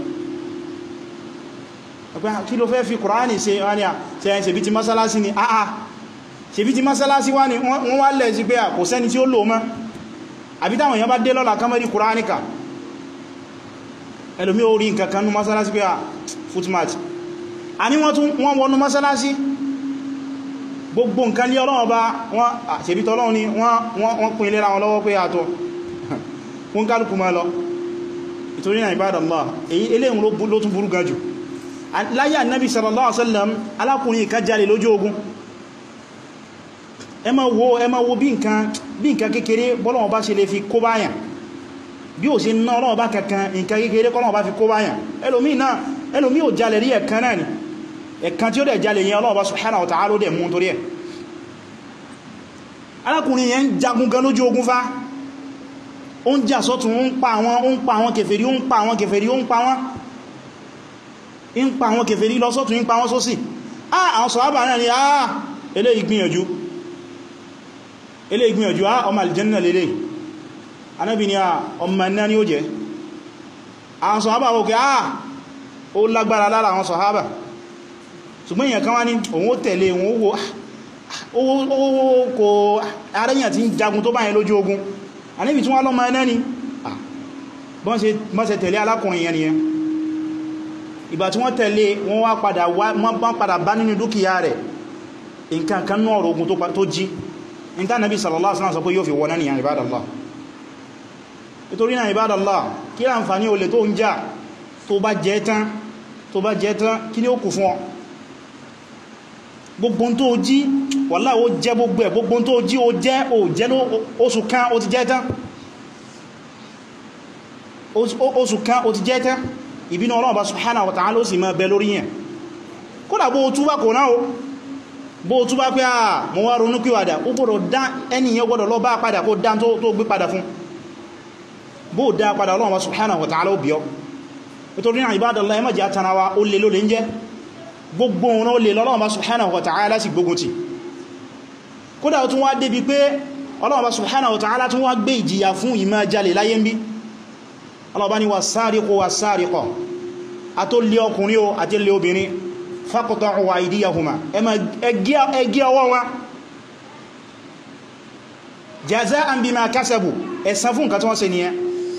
kí ló fẹ́ fi Kùránì ṣe bí ti mọ́sálásí ni ṣe bí ti mọ́sálásí wá ni wọ́n wá lẹ̀ sí pé kò sẹ́ni tí ó lò mọ́ àbí táwọn èèyàn bá dé lọ́la kámẹ́rí kùráníkà ẹlòmí orí nǹkankan ní mọ́sálásí pé footmat a ní wọ́n wọnú mọ́sálásí gbogbo nǹkan lé Ọlọ́run bá wọ́n àṣẹ́bítọ́ Ọlọ́run ni wọ́n pín ilé ra wọn lọ́wọ́ pé àtọ́ wọ́n kálùkù máa lọ ìtorí náà Ibadallah èyí eléhùn ló tún burú gan jù láyé Ànábì sallallahu alaihi wasallam alákùnrin kan jalè lójú ogun ẹ máa wo bí nǹkan kékeré bọ́lọ́wọ́ bá ṣe lè fi kó báyàn bí ó ṣe ná Ọlọ́run bá kankan nǹkan kékeré kọ́lọ́wọ́ bá fi kó báyàn ẹlòmí ò jalè rí ẹ̀kan náà ni ẹ̀kan tí ó dẹ̀ jalè yẹn Ọlọ́run bá subhanahu wa ta'ala dẹ̀ mú torí ẹ̀ alákùnrin yẹn ń jagun gan lójú ogun fá ó ń jà sọ́tún ó ń pa àwọn kèfèrí ó ń pa àwọn kèfèrí ó ń pa àwọn kèfèrí lọ sọ́tún ń pa wọn sósì àwọn sọ̀hábà náà ni eléyìí gbìyànjú ọmọ aljanna lélẹ̀ Ànábì ní ọmọ náà ni ó jẹ́ àwọn sọ̀hábà wọ́kẹ́ ó lágbára lára àwọn sọ̀hábà ṣùgbọ́n èyàn kan wá ní òun ó tẹ̀lé òun owó kò arẹ́yàn tí ń jagun tó báyẹn lójú ogun Ànábì tún wá lọ́mọ náà ni bọ́n ṣe tẹ̀lé alákùnrin yẹn nìyẹn ìgbà tí wọ́n tẹ̀lé wọ́n wá padà bá nínú dúkìá rẹ̀ nǹkan kan náà ogun tó jí níta Nabi sallallahu alaihi wasallam sọ pé yóò fi wọ́n ní Ibadallah nítorí náà Ibadallah kí láǹfàní olè tó ń jà tó bá jẹ́ tán kí ní ó kù fún ọ gbogbo tó jí wàláhì ó jẹ́ gbogbo ẹ̀ gbogbo tó jí ó jẹ́ oṣù kan ó ti jẹ́ tán oṣù kan ó ti jẹ́ tán ìbínú Ọlọ́run bá subhanahu wa ta'ala ó sì máa bẹ lórí yẹn. Kódà bó túbá kò náà bó túbá pé mo wá ronú pìwàdà ó gbọ́dọ̀ dá ẹniyàn gbọ́dọ̀ lọ bá padà kó dá tó gbé padà fún bó dá padà Ọlọ́run bá subhanahu wa ta'ala ó bí ọ. Nítorí náà ibadallah ẹ má jẹ́ àtànàwà ó lè ló lè ń jẹ́ gbogbo òun ó lè lọ́lọ́run bá subhanahu wa ta'ala sì gbógun ti. Kódà ó tún wá débi pé Ọlọ́run bá subhanahu wa ta'ala tún wá gbé ìjìyà fún ìmá jalè láyé ń bí. Ọlọ́run bá ní was-sariqu was-sariqa àtó lé ọkùnrin o àti lé obìnrin faqta'u aydiyahuma ẹgẹ́ ọwọ́ wọn jaza'an bima kasabu ẹ̀san fún nǹkan tí wọ́n ṣe nìyẹn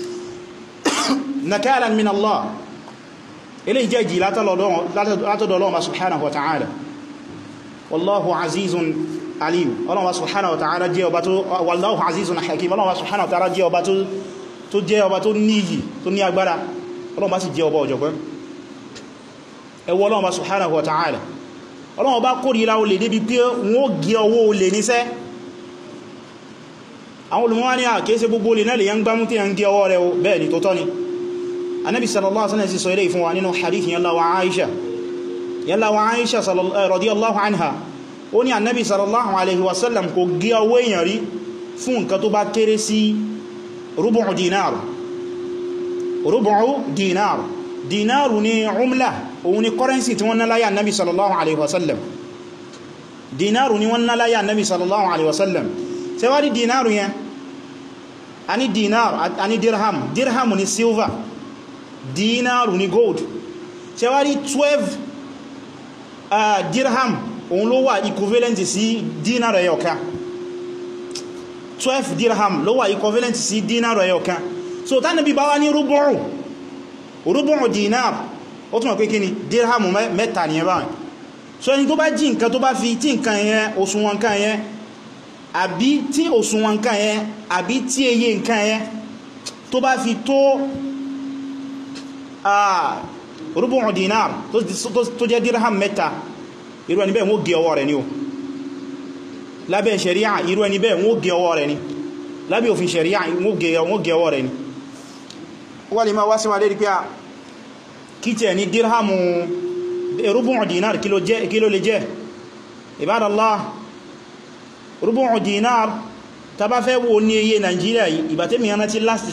nakalan min Allah ilé ìjẹ́ ìjì látọ̀dọ̀ Ọlọ́run subhanahu wa ta'ala wallahu azizun alim Ọlọ́run subhanahu wa ta'ala jẹ́ ọba tó wallahu azizun hakim Ọlọ́run subhanahu wa ta'ala jẹ́ ọba tó jẹ́ ọba tó níyì tó ní agbára Ọlọ́run sì jẹ́ ọba ọ̀jọ̀gbọ́n ẹwọ Ọlọ́run subhanahu wa ta'ala Ọlọ́run bá kórìíra olè débi pé wọ́n gé ọwọ́ olè níṣẹ́ àwọn olùmọ́wá ní àkéése gbogbo olè náà lè yán gbámú tí yán gé ọwọ́ rẹ̀ bẹ́ẹ̀ ni tó tọ́ ni Ànábì sallallahu alaihi wasallam sọ ilé ìfún wa nínú hadith yalla wa Aisha radiyallahu anha ó ní Ànábì sallallahu alaihi wasallam kò gé ọwọ́ èèyàn rí fún nǹkan tó bá kéré sí rubu'u dinar dinaru ni umla òun ni currency tí wọ́n ná láyé Ànábì sallallahu alaihi wasallam dinaru ni wọ́n ná láyé Ànábì sallallahu alaihi wasallam ṣé wá rí dinaru yẹn ani dinar ani dirham ni silver dinaru ni gold ṣé wá rí 12 dirham òun ló wà equivalent sí dinar ẹyọ̀kan 12 dirham ló wà equivalent sí dinar ẹyọ̀kan so tánàbí bá wá ní rúbùn dinar ó túnmọ̀ pé kí ni dirham mẹ́ta ni ẹbá so ẹni tó bá jí nǹkan tó bá fi tí nǹkan yẹn òṣùwọ̀n nǹkan yẹn àbí tí òṣùwọ̀n nǹkan yẹn àbí tí eye nǹkan yẹn tó bá fi tó rúbùn dinar tó jẹ́ dirham mẹ́ta irú ẹni bẹ́ẹ̀ wọ́n gé ọwọ́ rẹ̀ ni o lábẹ́ ṣẹ̀ríà irú ẹni bẹ́ẹ̀ wọ́n gé ọwọ́ rẹ̀ ni lábẹ́ òfin ṣẹ̀ríà wọ́n gé ọwọ́ rẹ̀ ni wọ́n lè máa wá sí wa lérí pé a kíkẹ́ ní dirhamu rúbùn dinar kí ló lè jẹ́ ibadallah rúbùn dinar ta bá fẹ́ wo ní iye Nàìjíríà yìí ìbátẹ́mì rántí last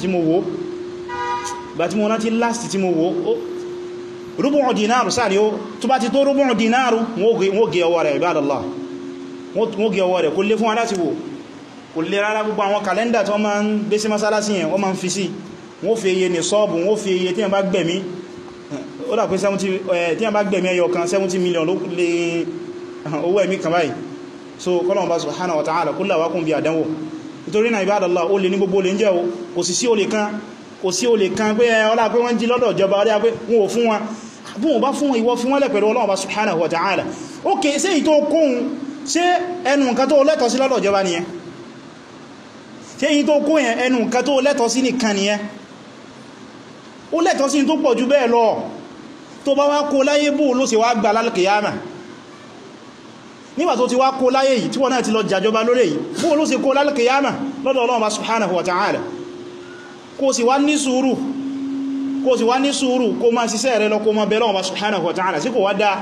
tí mo wò rúbùn dinar sáà ni ó tó bá ti tó rúbùn dinar wọ́n gé ọwọ́ rẹ̀ ibadallah wọ́n gé ọwọ́ rẹ̀ kò lè fún wa láti wò kò lè rárá gbogbo àwọn kàlẹ́ndà tó máa ń gbé sí mọ́sálásí yẹn wọ́n máa ń fi sí wọ́n fi iye ní sọ́ọ̀bù wọ́n fi iye tí wọ́n bá gbẹ̀mí ó dà pé tí wọ́n bá gbẹ̀mí ẹyọ kan 70 million ló lè owó ẹ̀mí kan báyìí so kọ́lọ̀wọ́n bá subhanahu wa ta'ala kó làwá kún bí àdánwò nítorí náà ibadallah ó lè ní gbogbo lè ń jẹ́ o kò sí olè kan pé ọlá pé wọ́n jí lọ́dọ̀ ìjọba ọdá pé wọ́n ò fún wọn bí wọ́n bá fún ìwọ fún wọ́n lẹ̀ pẹ̀lú Ọlọ́run bá subhanahu wa ta'ala ok ṣé ìtò kóhun ṣé ẹnu nǹkan tó lẹ́tọ̀ sí lọ́dọ̀ ìjọba nìyẹn ṣé èyí tó kó yẹn ẹnu nǹkan tó lẹ́tọ̀ sí nìkan nìyẹn ó lẹ́tọ̀ sí tó pọ̀ jù bẹ́ẹ̀ lọ tó bá wá kó láyé bó ló ṣe wá gbà lálùkìyàmà nígbà tó ti wá kó láyé yìí tí wọ́n náà ti lọ jàjọba lórí yìí bó ló ṣe kó lálùkìyàmà lọ́dọ̀ Ọlọ́run subhanahu wa ta'ala kó sì wá ní sùúrù kó máa ṣiṣẹ́ rẹ lọ kó máa bẹ Ọlọ́run subhanahu wa ta'ala sí kò wá dáa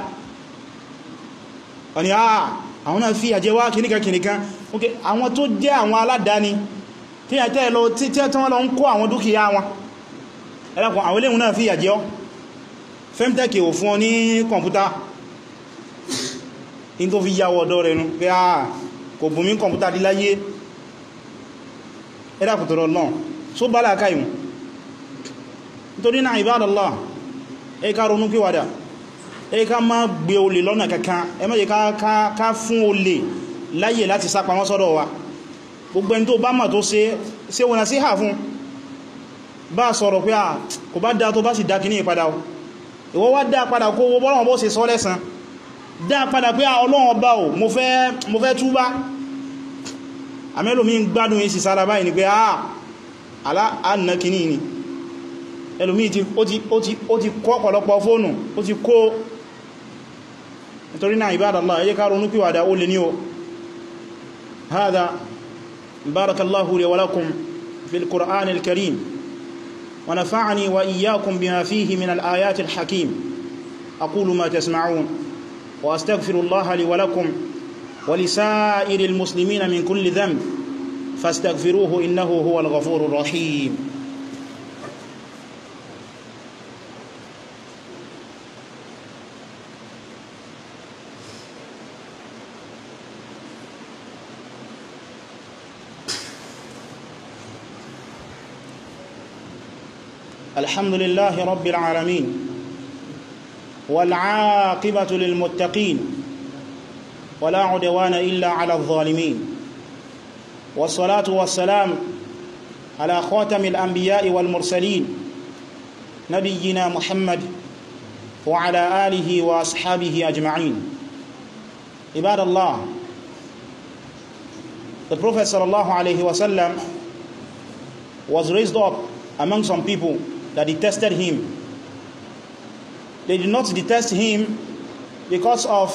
ọ̀nà àwọn náà fi àjẹwà kìníkan ok àwọn tó jẹ́ àwọn aládàáni tí a tẹ́ lọ tí wọ́n lọ ń kó àwọn dúkìá wọn ẹlẹ́kùn àwọn iléhun náà fi àjẹ́ ọ́ femtech ò fún ọ ní kọmpútà in tó fi yàwó ọ̀dọ́ rẹ̀ nù pé kò bùnmí kọmpútà dí láyé ẹlẹ́kùn tọrọ náà só bá láàká ìmú nítorí náà ibadallah ẹ ká ronú pìwàdà ẹ ká má gbé olè lọ́nà kankan ẹ má jẹ́ ká fún olè láyè láti sá pamọ́ sọ́dọ̀ wa gbogbo ẹni tó bá mà tó ṣe wọ́n sí hà fún bá sọ̀rọ̀ pé kò bá dá tó bá sì dá kì ní ìpadà ìwọ wá dá padà kó owó bọ́lọ́wọ́ bó ṣe sọ lẹ́san dá padà pé Ọlọ́run ọba ò mo fẹ́ túbá àmẹ́lòmí ń gbádùn èsì sára báyìí ni pé àánà kìíní ni ẹlòmí ó ti kọ́ ọ̀pọ̀lọpọ̀ fóònù ó ti kó nítorí náà ibadallah ẹ jẹ́ ká ronú pìwàdà ó lè ní o هذا بارك الله لي ولكم في القرآن الكريم ونفعني وإياكم بما فيه من الآيات الحكيم. أقول ما تسمعون وأستغفر الله لي ولكم ولسائر المسلمين من كل ذنب فاستغفروه إنه هو الغفور الرحيم. الحمد لله رب العالمين والعاقبة للمتقين ولا عدوان إلا على الظالمين، والصلاة والسلام على خاتم الأنبياء والمرسلين نبينا محمد وعلى آله وأصحابه أجمعين. عباد Allah, the Prophet sallallahu alaihi wasallam was raised up among some people that detested him. They did not detest him because of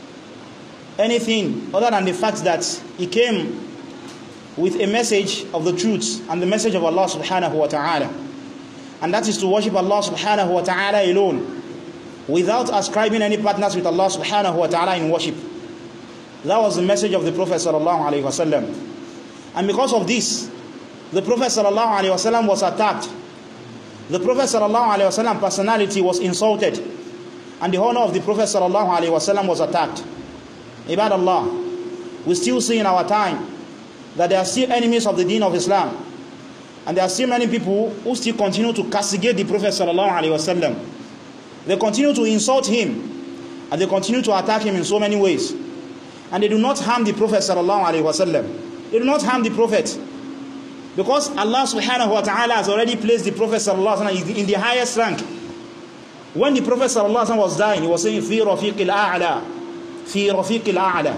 anything other than the fact that he came with a message of the truth and the message of Allah subhanahu wa ta'ala, and that is to worship Allah subhanahu wa ta'ala alone without ascribing any partners with Allah subhanahu wa ta'ala in worship. That was the message of the Prophet sallallahu alaihi wasallam. And because of this, the Prophet sallallahu alaihi wasallam was attacked. The Prophet sallallahu alaihi wasallam personality was insulted, and the honor of the Prophet sallallahu alaihi wasallam was attacked. Ibad Allah, we still see in our time that there are still enemies of the deen of Islam, and there are still many people who still continue to castigate the Prophet sallallahu alaihi wasallam. They continue to insult him, and they continue to attack him in so many ways, and they do not harm the Prophet sallallahu alaihi wasallam. They do not harm the Prophet, because Allah subhanahu wa ta'ala has already placed the Prophet sallallahu alaihi wasallam in the highest rank. When the Prophet sallallahu alaihi wasallam was dying, he was saying, fi rafiqil a'la, fi rafiqil a'la.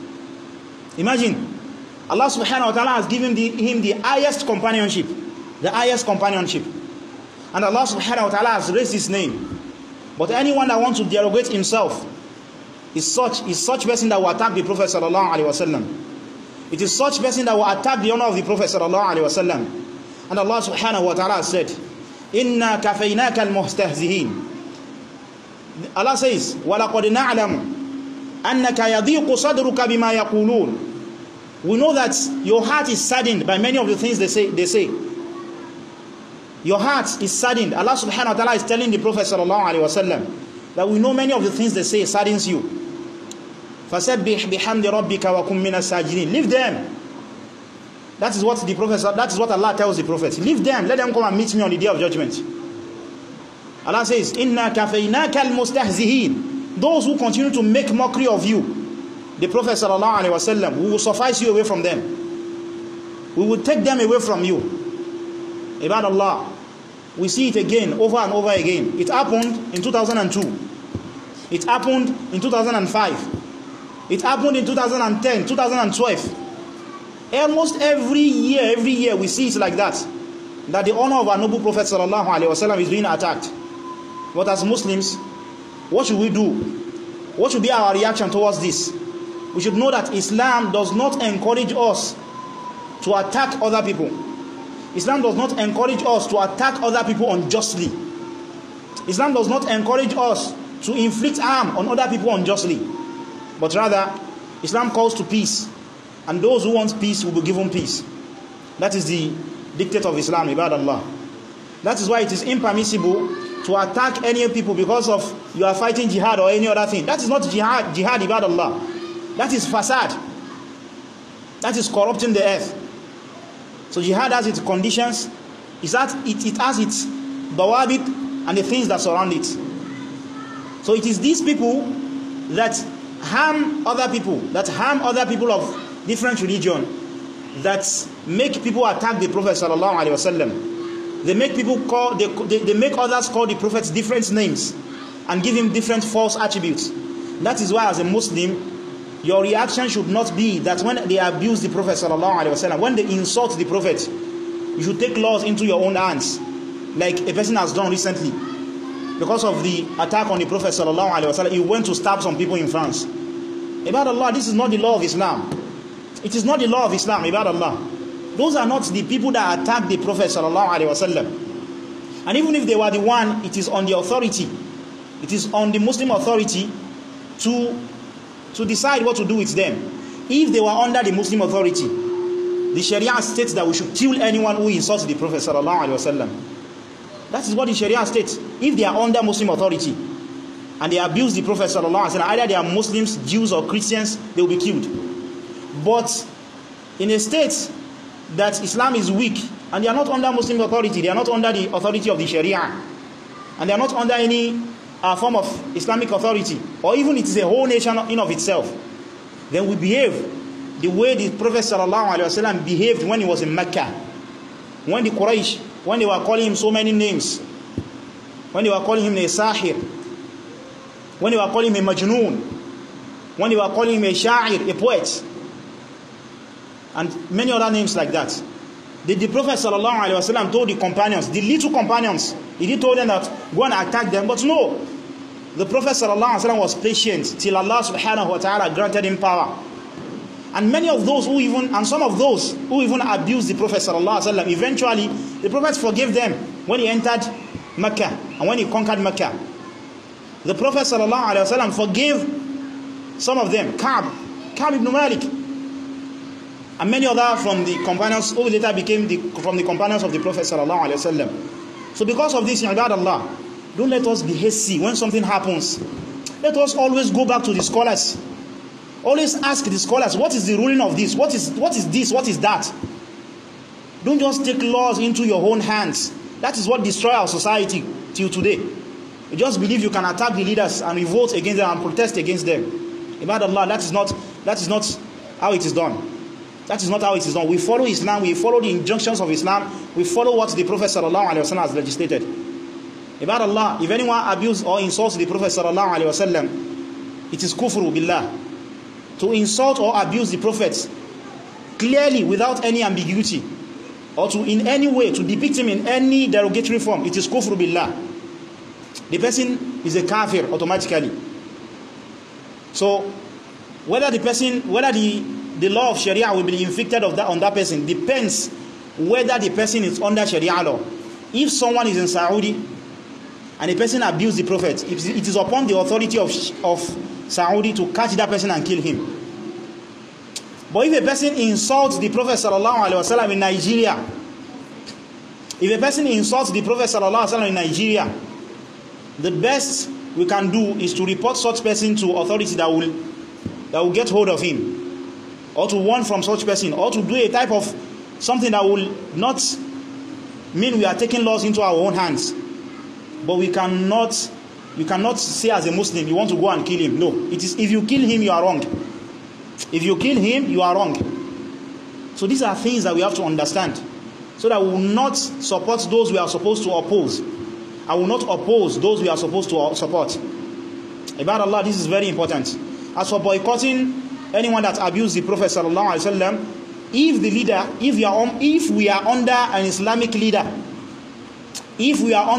Imagine, Allah subhanahu wa ta'ala has given him the highest companionship, the highest companionship. And Allah subhanahu wa ta'ala has raised his name. But anyone that wants to derogate himself is such person that will attack the Prophet sallallahu alaihi wasallam. It is such person that will attack the honor of the Prophet sallallahu alaihi wasallam. And Allah subhanahu wa ta'ala said, "Inna kafaynaka al-mustahzihin." Allah says, وَلَقَدْ نَعْلَمُ أَنَّكَ يَضِيقُ صَدْرُكَ بِمَا يَقُولُونَ. We know that your heart is saddened by many of the things they say. Your heart is saddened. Allah subhanahu wa ta'ala is telling the Prophet sallallahu alaihi wasallam that we know many of the things they say saddens you. فَسَبِّحْ بِحَمْدِ رَبِّكَ وَكُمْ مِنَ السَّاجِدِينَ. Leave them. That is what Allah tells the Prophet. Leave them. Let them come and meet me on the day of judgment. Allah says, "Inna kafaynaka al-mustahzihin." Those who continue to make mockery of you, the Prophet sallallahu alaihi wasallam, we will suffice you away from them. We will take them away from you. Ibad Allah, we see it again, over and over again. It happened in 2002. It happened in 2005. It happened in 2010, 2012. Almost every year we see it like that the honor of our noble Prophet sallallahu alaihi wasallam is being attacked. But as Muslims, what should we do? What should be our reaction towards this? We should know that Islam does not encourage us to attack other people. Islam does not encourage us to attack other people unjustly. Islam does not encourage us to inflict harm on other people unjustly. But rather, Islam calls to peace, and those who want peace will be given peace. That is the dictate of Islam, ibad Allah. That is why it is impermissible to attack any people because of you are fighting jihad or any other thing. That is not jihad, ibad Allah. That is fasad. That is corrupting the earth. So jihad has its conditions, it has its dawabit and the things that surround it. So it is these people that harm other people of different religion, that make people attack the Prophet sallallahu alaihi wasallam. They make people they make others call the Prophet different names and give him different false attributes. That is why as a Muslim, your reaction should not be that when they abuse the Prophet sallallahu alaihi wasallam, when they insult the Prophet, you should take laws into your own hands, like a person has done recently. Because of the attack on the Prophet sallallahu alaihi wasallam, he went to stab some people in France. Ibad Allah, this is not the law of Islam. It is not the law of Islam, ibad Allah. Those are not the people that attack the Prophet sallallahu alaihi wasallam. And even if they were the one, it is on the authority. It is on the Muslim authority to decide what to do with them. If they were under the Muslim authority, the Sharia states that we should kill anyone who insults the Prophet sallallahu alaihi wasallam. That is what the Sharia states. If they are under Muslim authority and they abuse the Prophet sallallahu alaihi wasallam, either they are Muslims, Jews or Christians, they will be killed. But in a state that Islam is weak and they are not under Muslim authority, they are not under the authority of the Sharia, and they are not under any form of Islamic authority, or even it is a whole nation in of itself, then we behave the way the Prophet sallallahu alaihi wasallam behaved when he was in Mecca. When the Quraysh, when they were calling him so many names, when they were calling him a Sahir, when they were calling him a Majnoon, when they were calling him a Sha'ir, a poet, and many other names like that, the Prophet sallallahu alaihi wasallam told the companions, the little companions, he did told them that go and attack them, but no, the Prophet sallallahu alaihi wasallam was patient till Allah subhanahu wa ta'ala granted him power. And many of those who even, and some of those who even abused the Prophet sallallahu alaihi wasallam, eventually the Prophet forgave them when he entered Mecca and when he conquered Mecca. The Prophet sallallahu alaihi wasallam forgave some of them, Ka'b ibn Malik, and many other from the companions who later became from the companions of the Prophet sallallahu alaihi wasallam. So because of this, ibadallah, don't let us be hasty when something happens. Let us always go back to the scholars. Always ask the scholars, what is the ruling of this? What is this? What is that? Don't just take laws into your own hands. That is what destroys our society till today. You just believe you can attack the leaders and revolt against them and protest against them. Ibadallah, that is not how it is done. That is not how it is done. We follow Islam, we follow the injunctions of Islam, we follow what the Prophet sallallahu alaihi wasallam has legislated. Ibadallah, if anyone abuses or insults the Prophet sallallahu alaihi wasallam, it is kufru billah. To insult or abuse the Prophet clearly without any ambiguity, or to in any way to depict him in any derogatory form, it is kufru billah. The person is a kafir automatically. So whether the law of Sharia will be inflicted on that person depends whether the person is under Sharia law. If someone is in Saudi and a person abused the Prophet, it is upon the authority of Saudi to catch that person and kill him. But if a person insults the Prophet sallallahu alaihi wasallam in Nigeria, if a person insults the Prophet sallallahu alaihi wasallam in Nigeria, the best we can do is to report such person to authority that will get hold of him, or to warn from such person, or to do a type of something that will not mean we are taking laws into our own hands. But you cannot say as a Muslim you want to go and kill him. No, it is if you kill him you are wrong. If you kill him you are wrong. So these are things that we have to understand, so that we will not support those we are supposed to oppose. I will not oppose those we are supposed to support. About Allah, this is very important. As for boycotting anyone that abused the Prophet sallallahu alaihi wasallam, if we are under an Islamic leader, if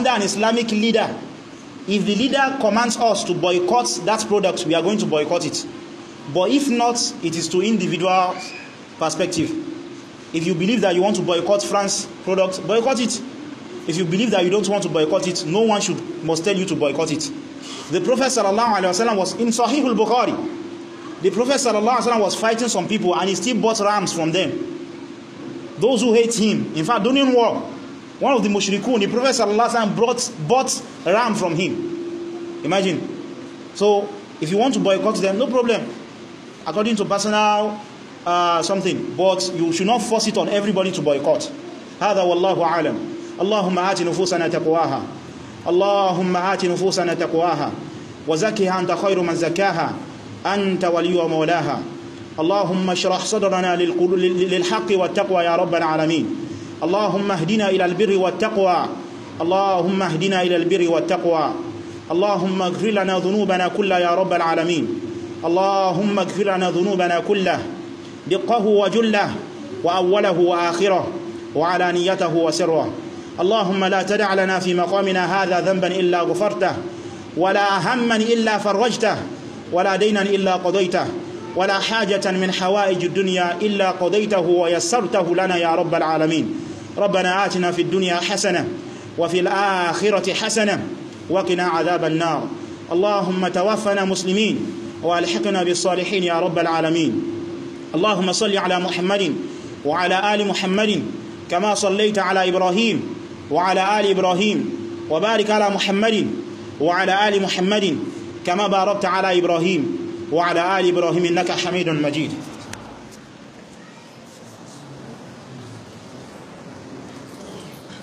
the leader commands us to boycott that product, we are going to boycott it. But if not, it is to individual perspective. If you believe that you want to boycott France product, boycott it. If you believe that you don't want to boycott it, no one must tell you to boycott it. The Prophet sallallahu alaihi wasallam was in Sahih al-Bukhari. The Prophet sallallahu alaihi wasallam was fighting some people and he still bought rams from them. Those who hate him. In fact, during war, one of the mushrikun, the Prophet sallallahu alaihi wasallam bought ram from him. Imagine. So if you want to boycott them, no problem, according to personal something, but you should not force it on everybody to boycott. هذا والله أعلم. اللهم آت نفوسنا تقواها. اللهم آت نفوسنا تقواها وزكها أنت خير من زكاها أنت ولي ومولاها. اللهم اشرح صدرنا للحق والتقوى يا رب العالمين. اللهم اهدنا إلى البر والتقوى. اللهم اهدنا إلى البر والتقوى. اللهم اغفر لنا ذنوبنا كلها يا رب العالمين. اللهم اغفر لنا ذنوبنا كله دقه وجله وأوله وآخره وعلانيته وسره. اللهم لا تدع لنا في مقامنا هذا ذنبا إلا غفرته ولا هما إلا فرجته ولا دينا إلا قضيته ولا حاجة من حوائج الدنيا إلا قضيته ويسرته لنا يا رب العالمين. ربنا آتنا في الدنيا حسنة وفي الآخرة حسنة وقنا عذاب النار. اللهم توفنا مسلمين والحقنا بالصالحين يا رب العالمين. اللهم صل على محمد وعلى آل محمد كما صليت على إبراهيم وعلى آل إبراهيم، وبارك على محمد وعلى آل محمد كما باركت على إبراهيم وعلى آل إبراهيم إنك حميد مجيد.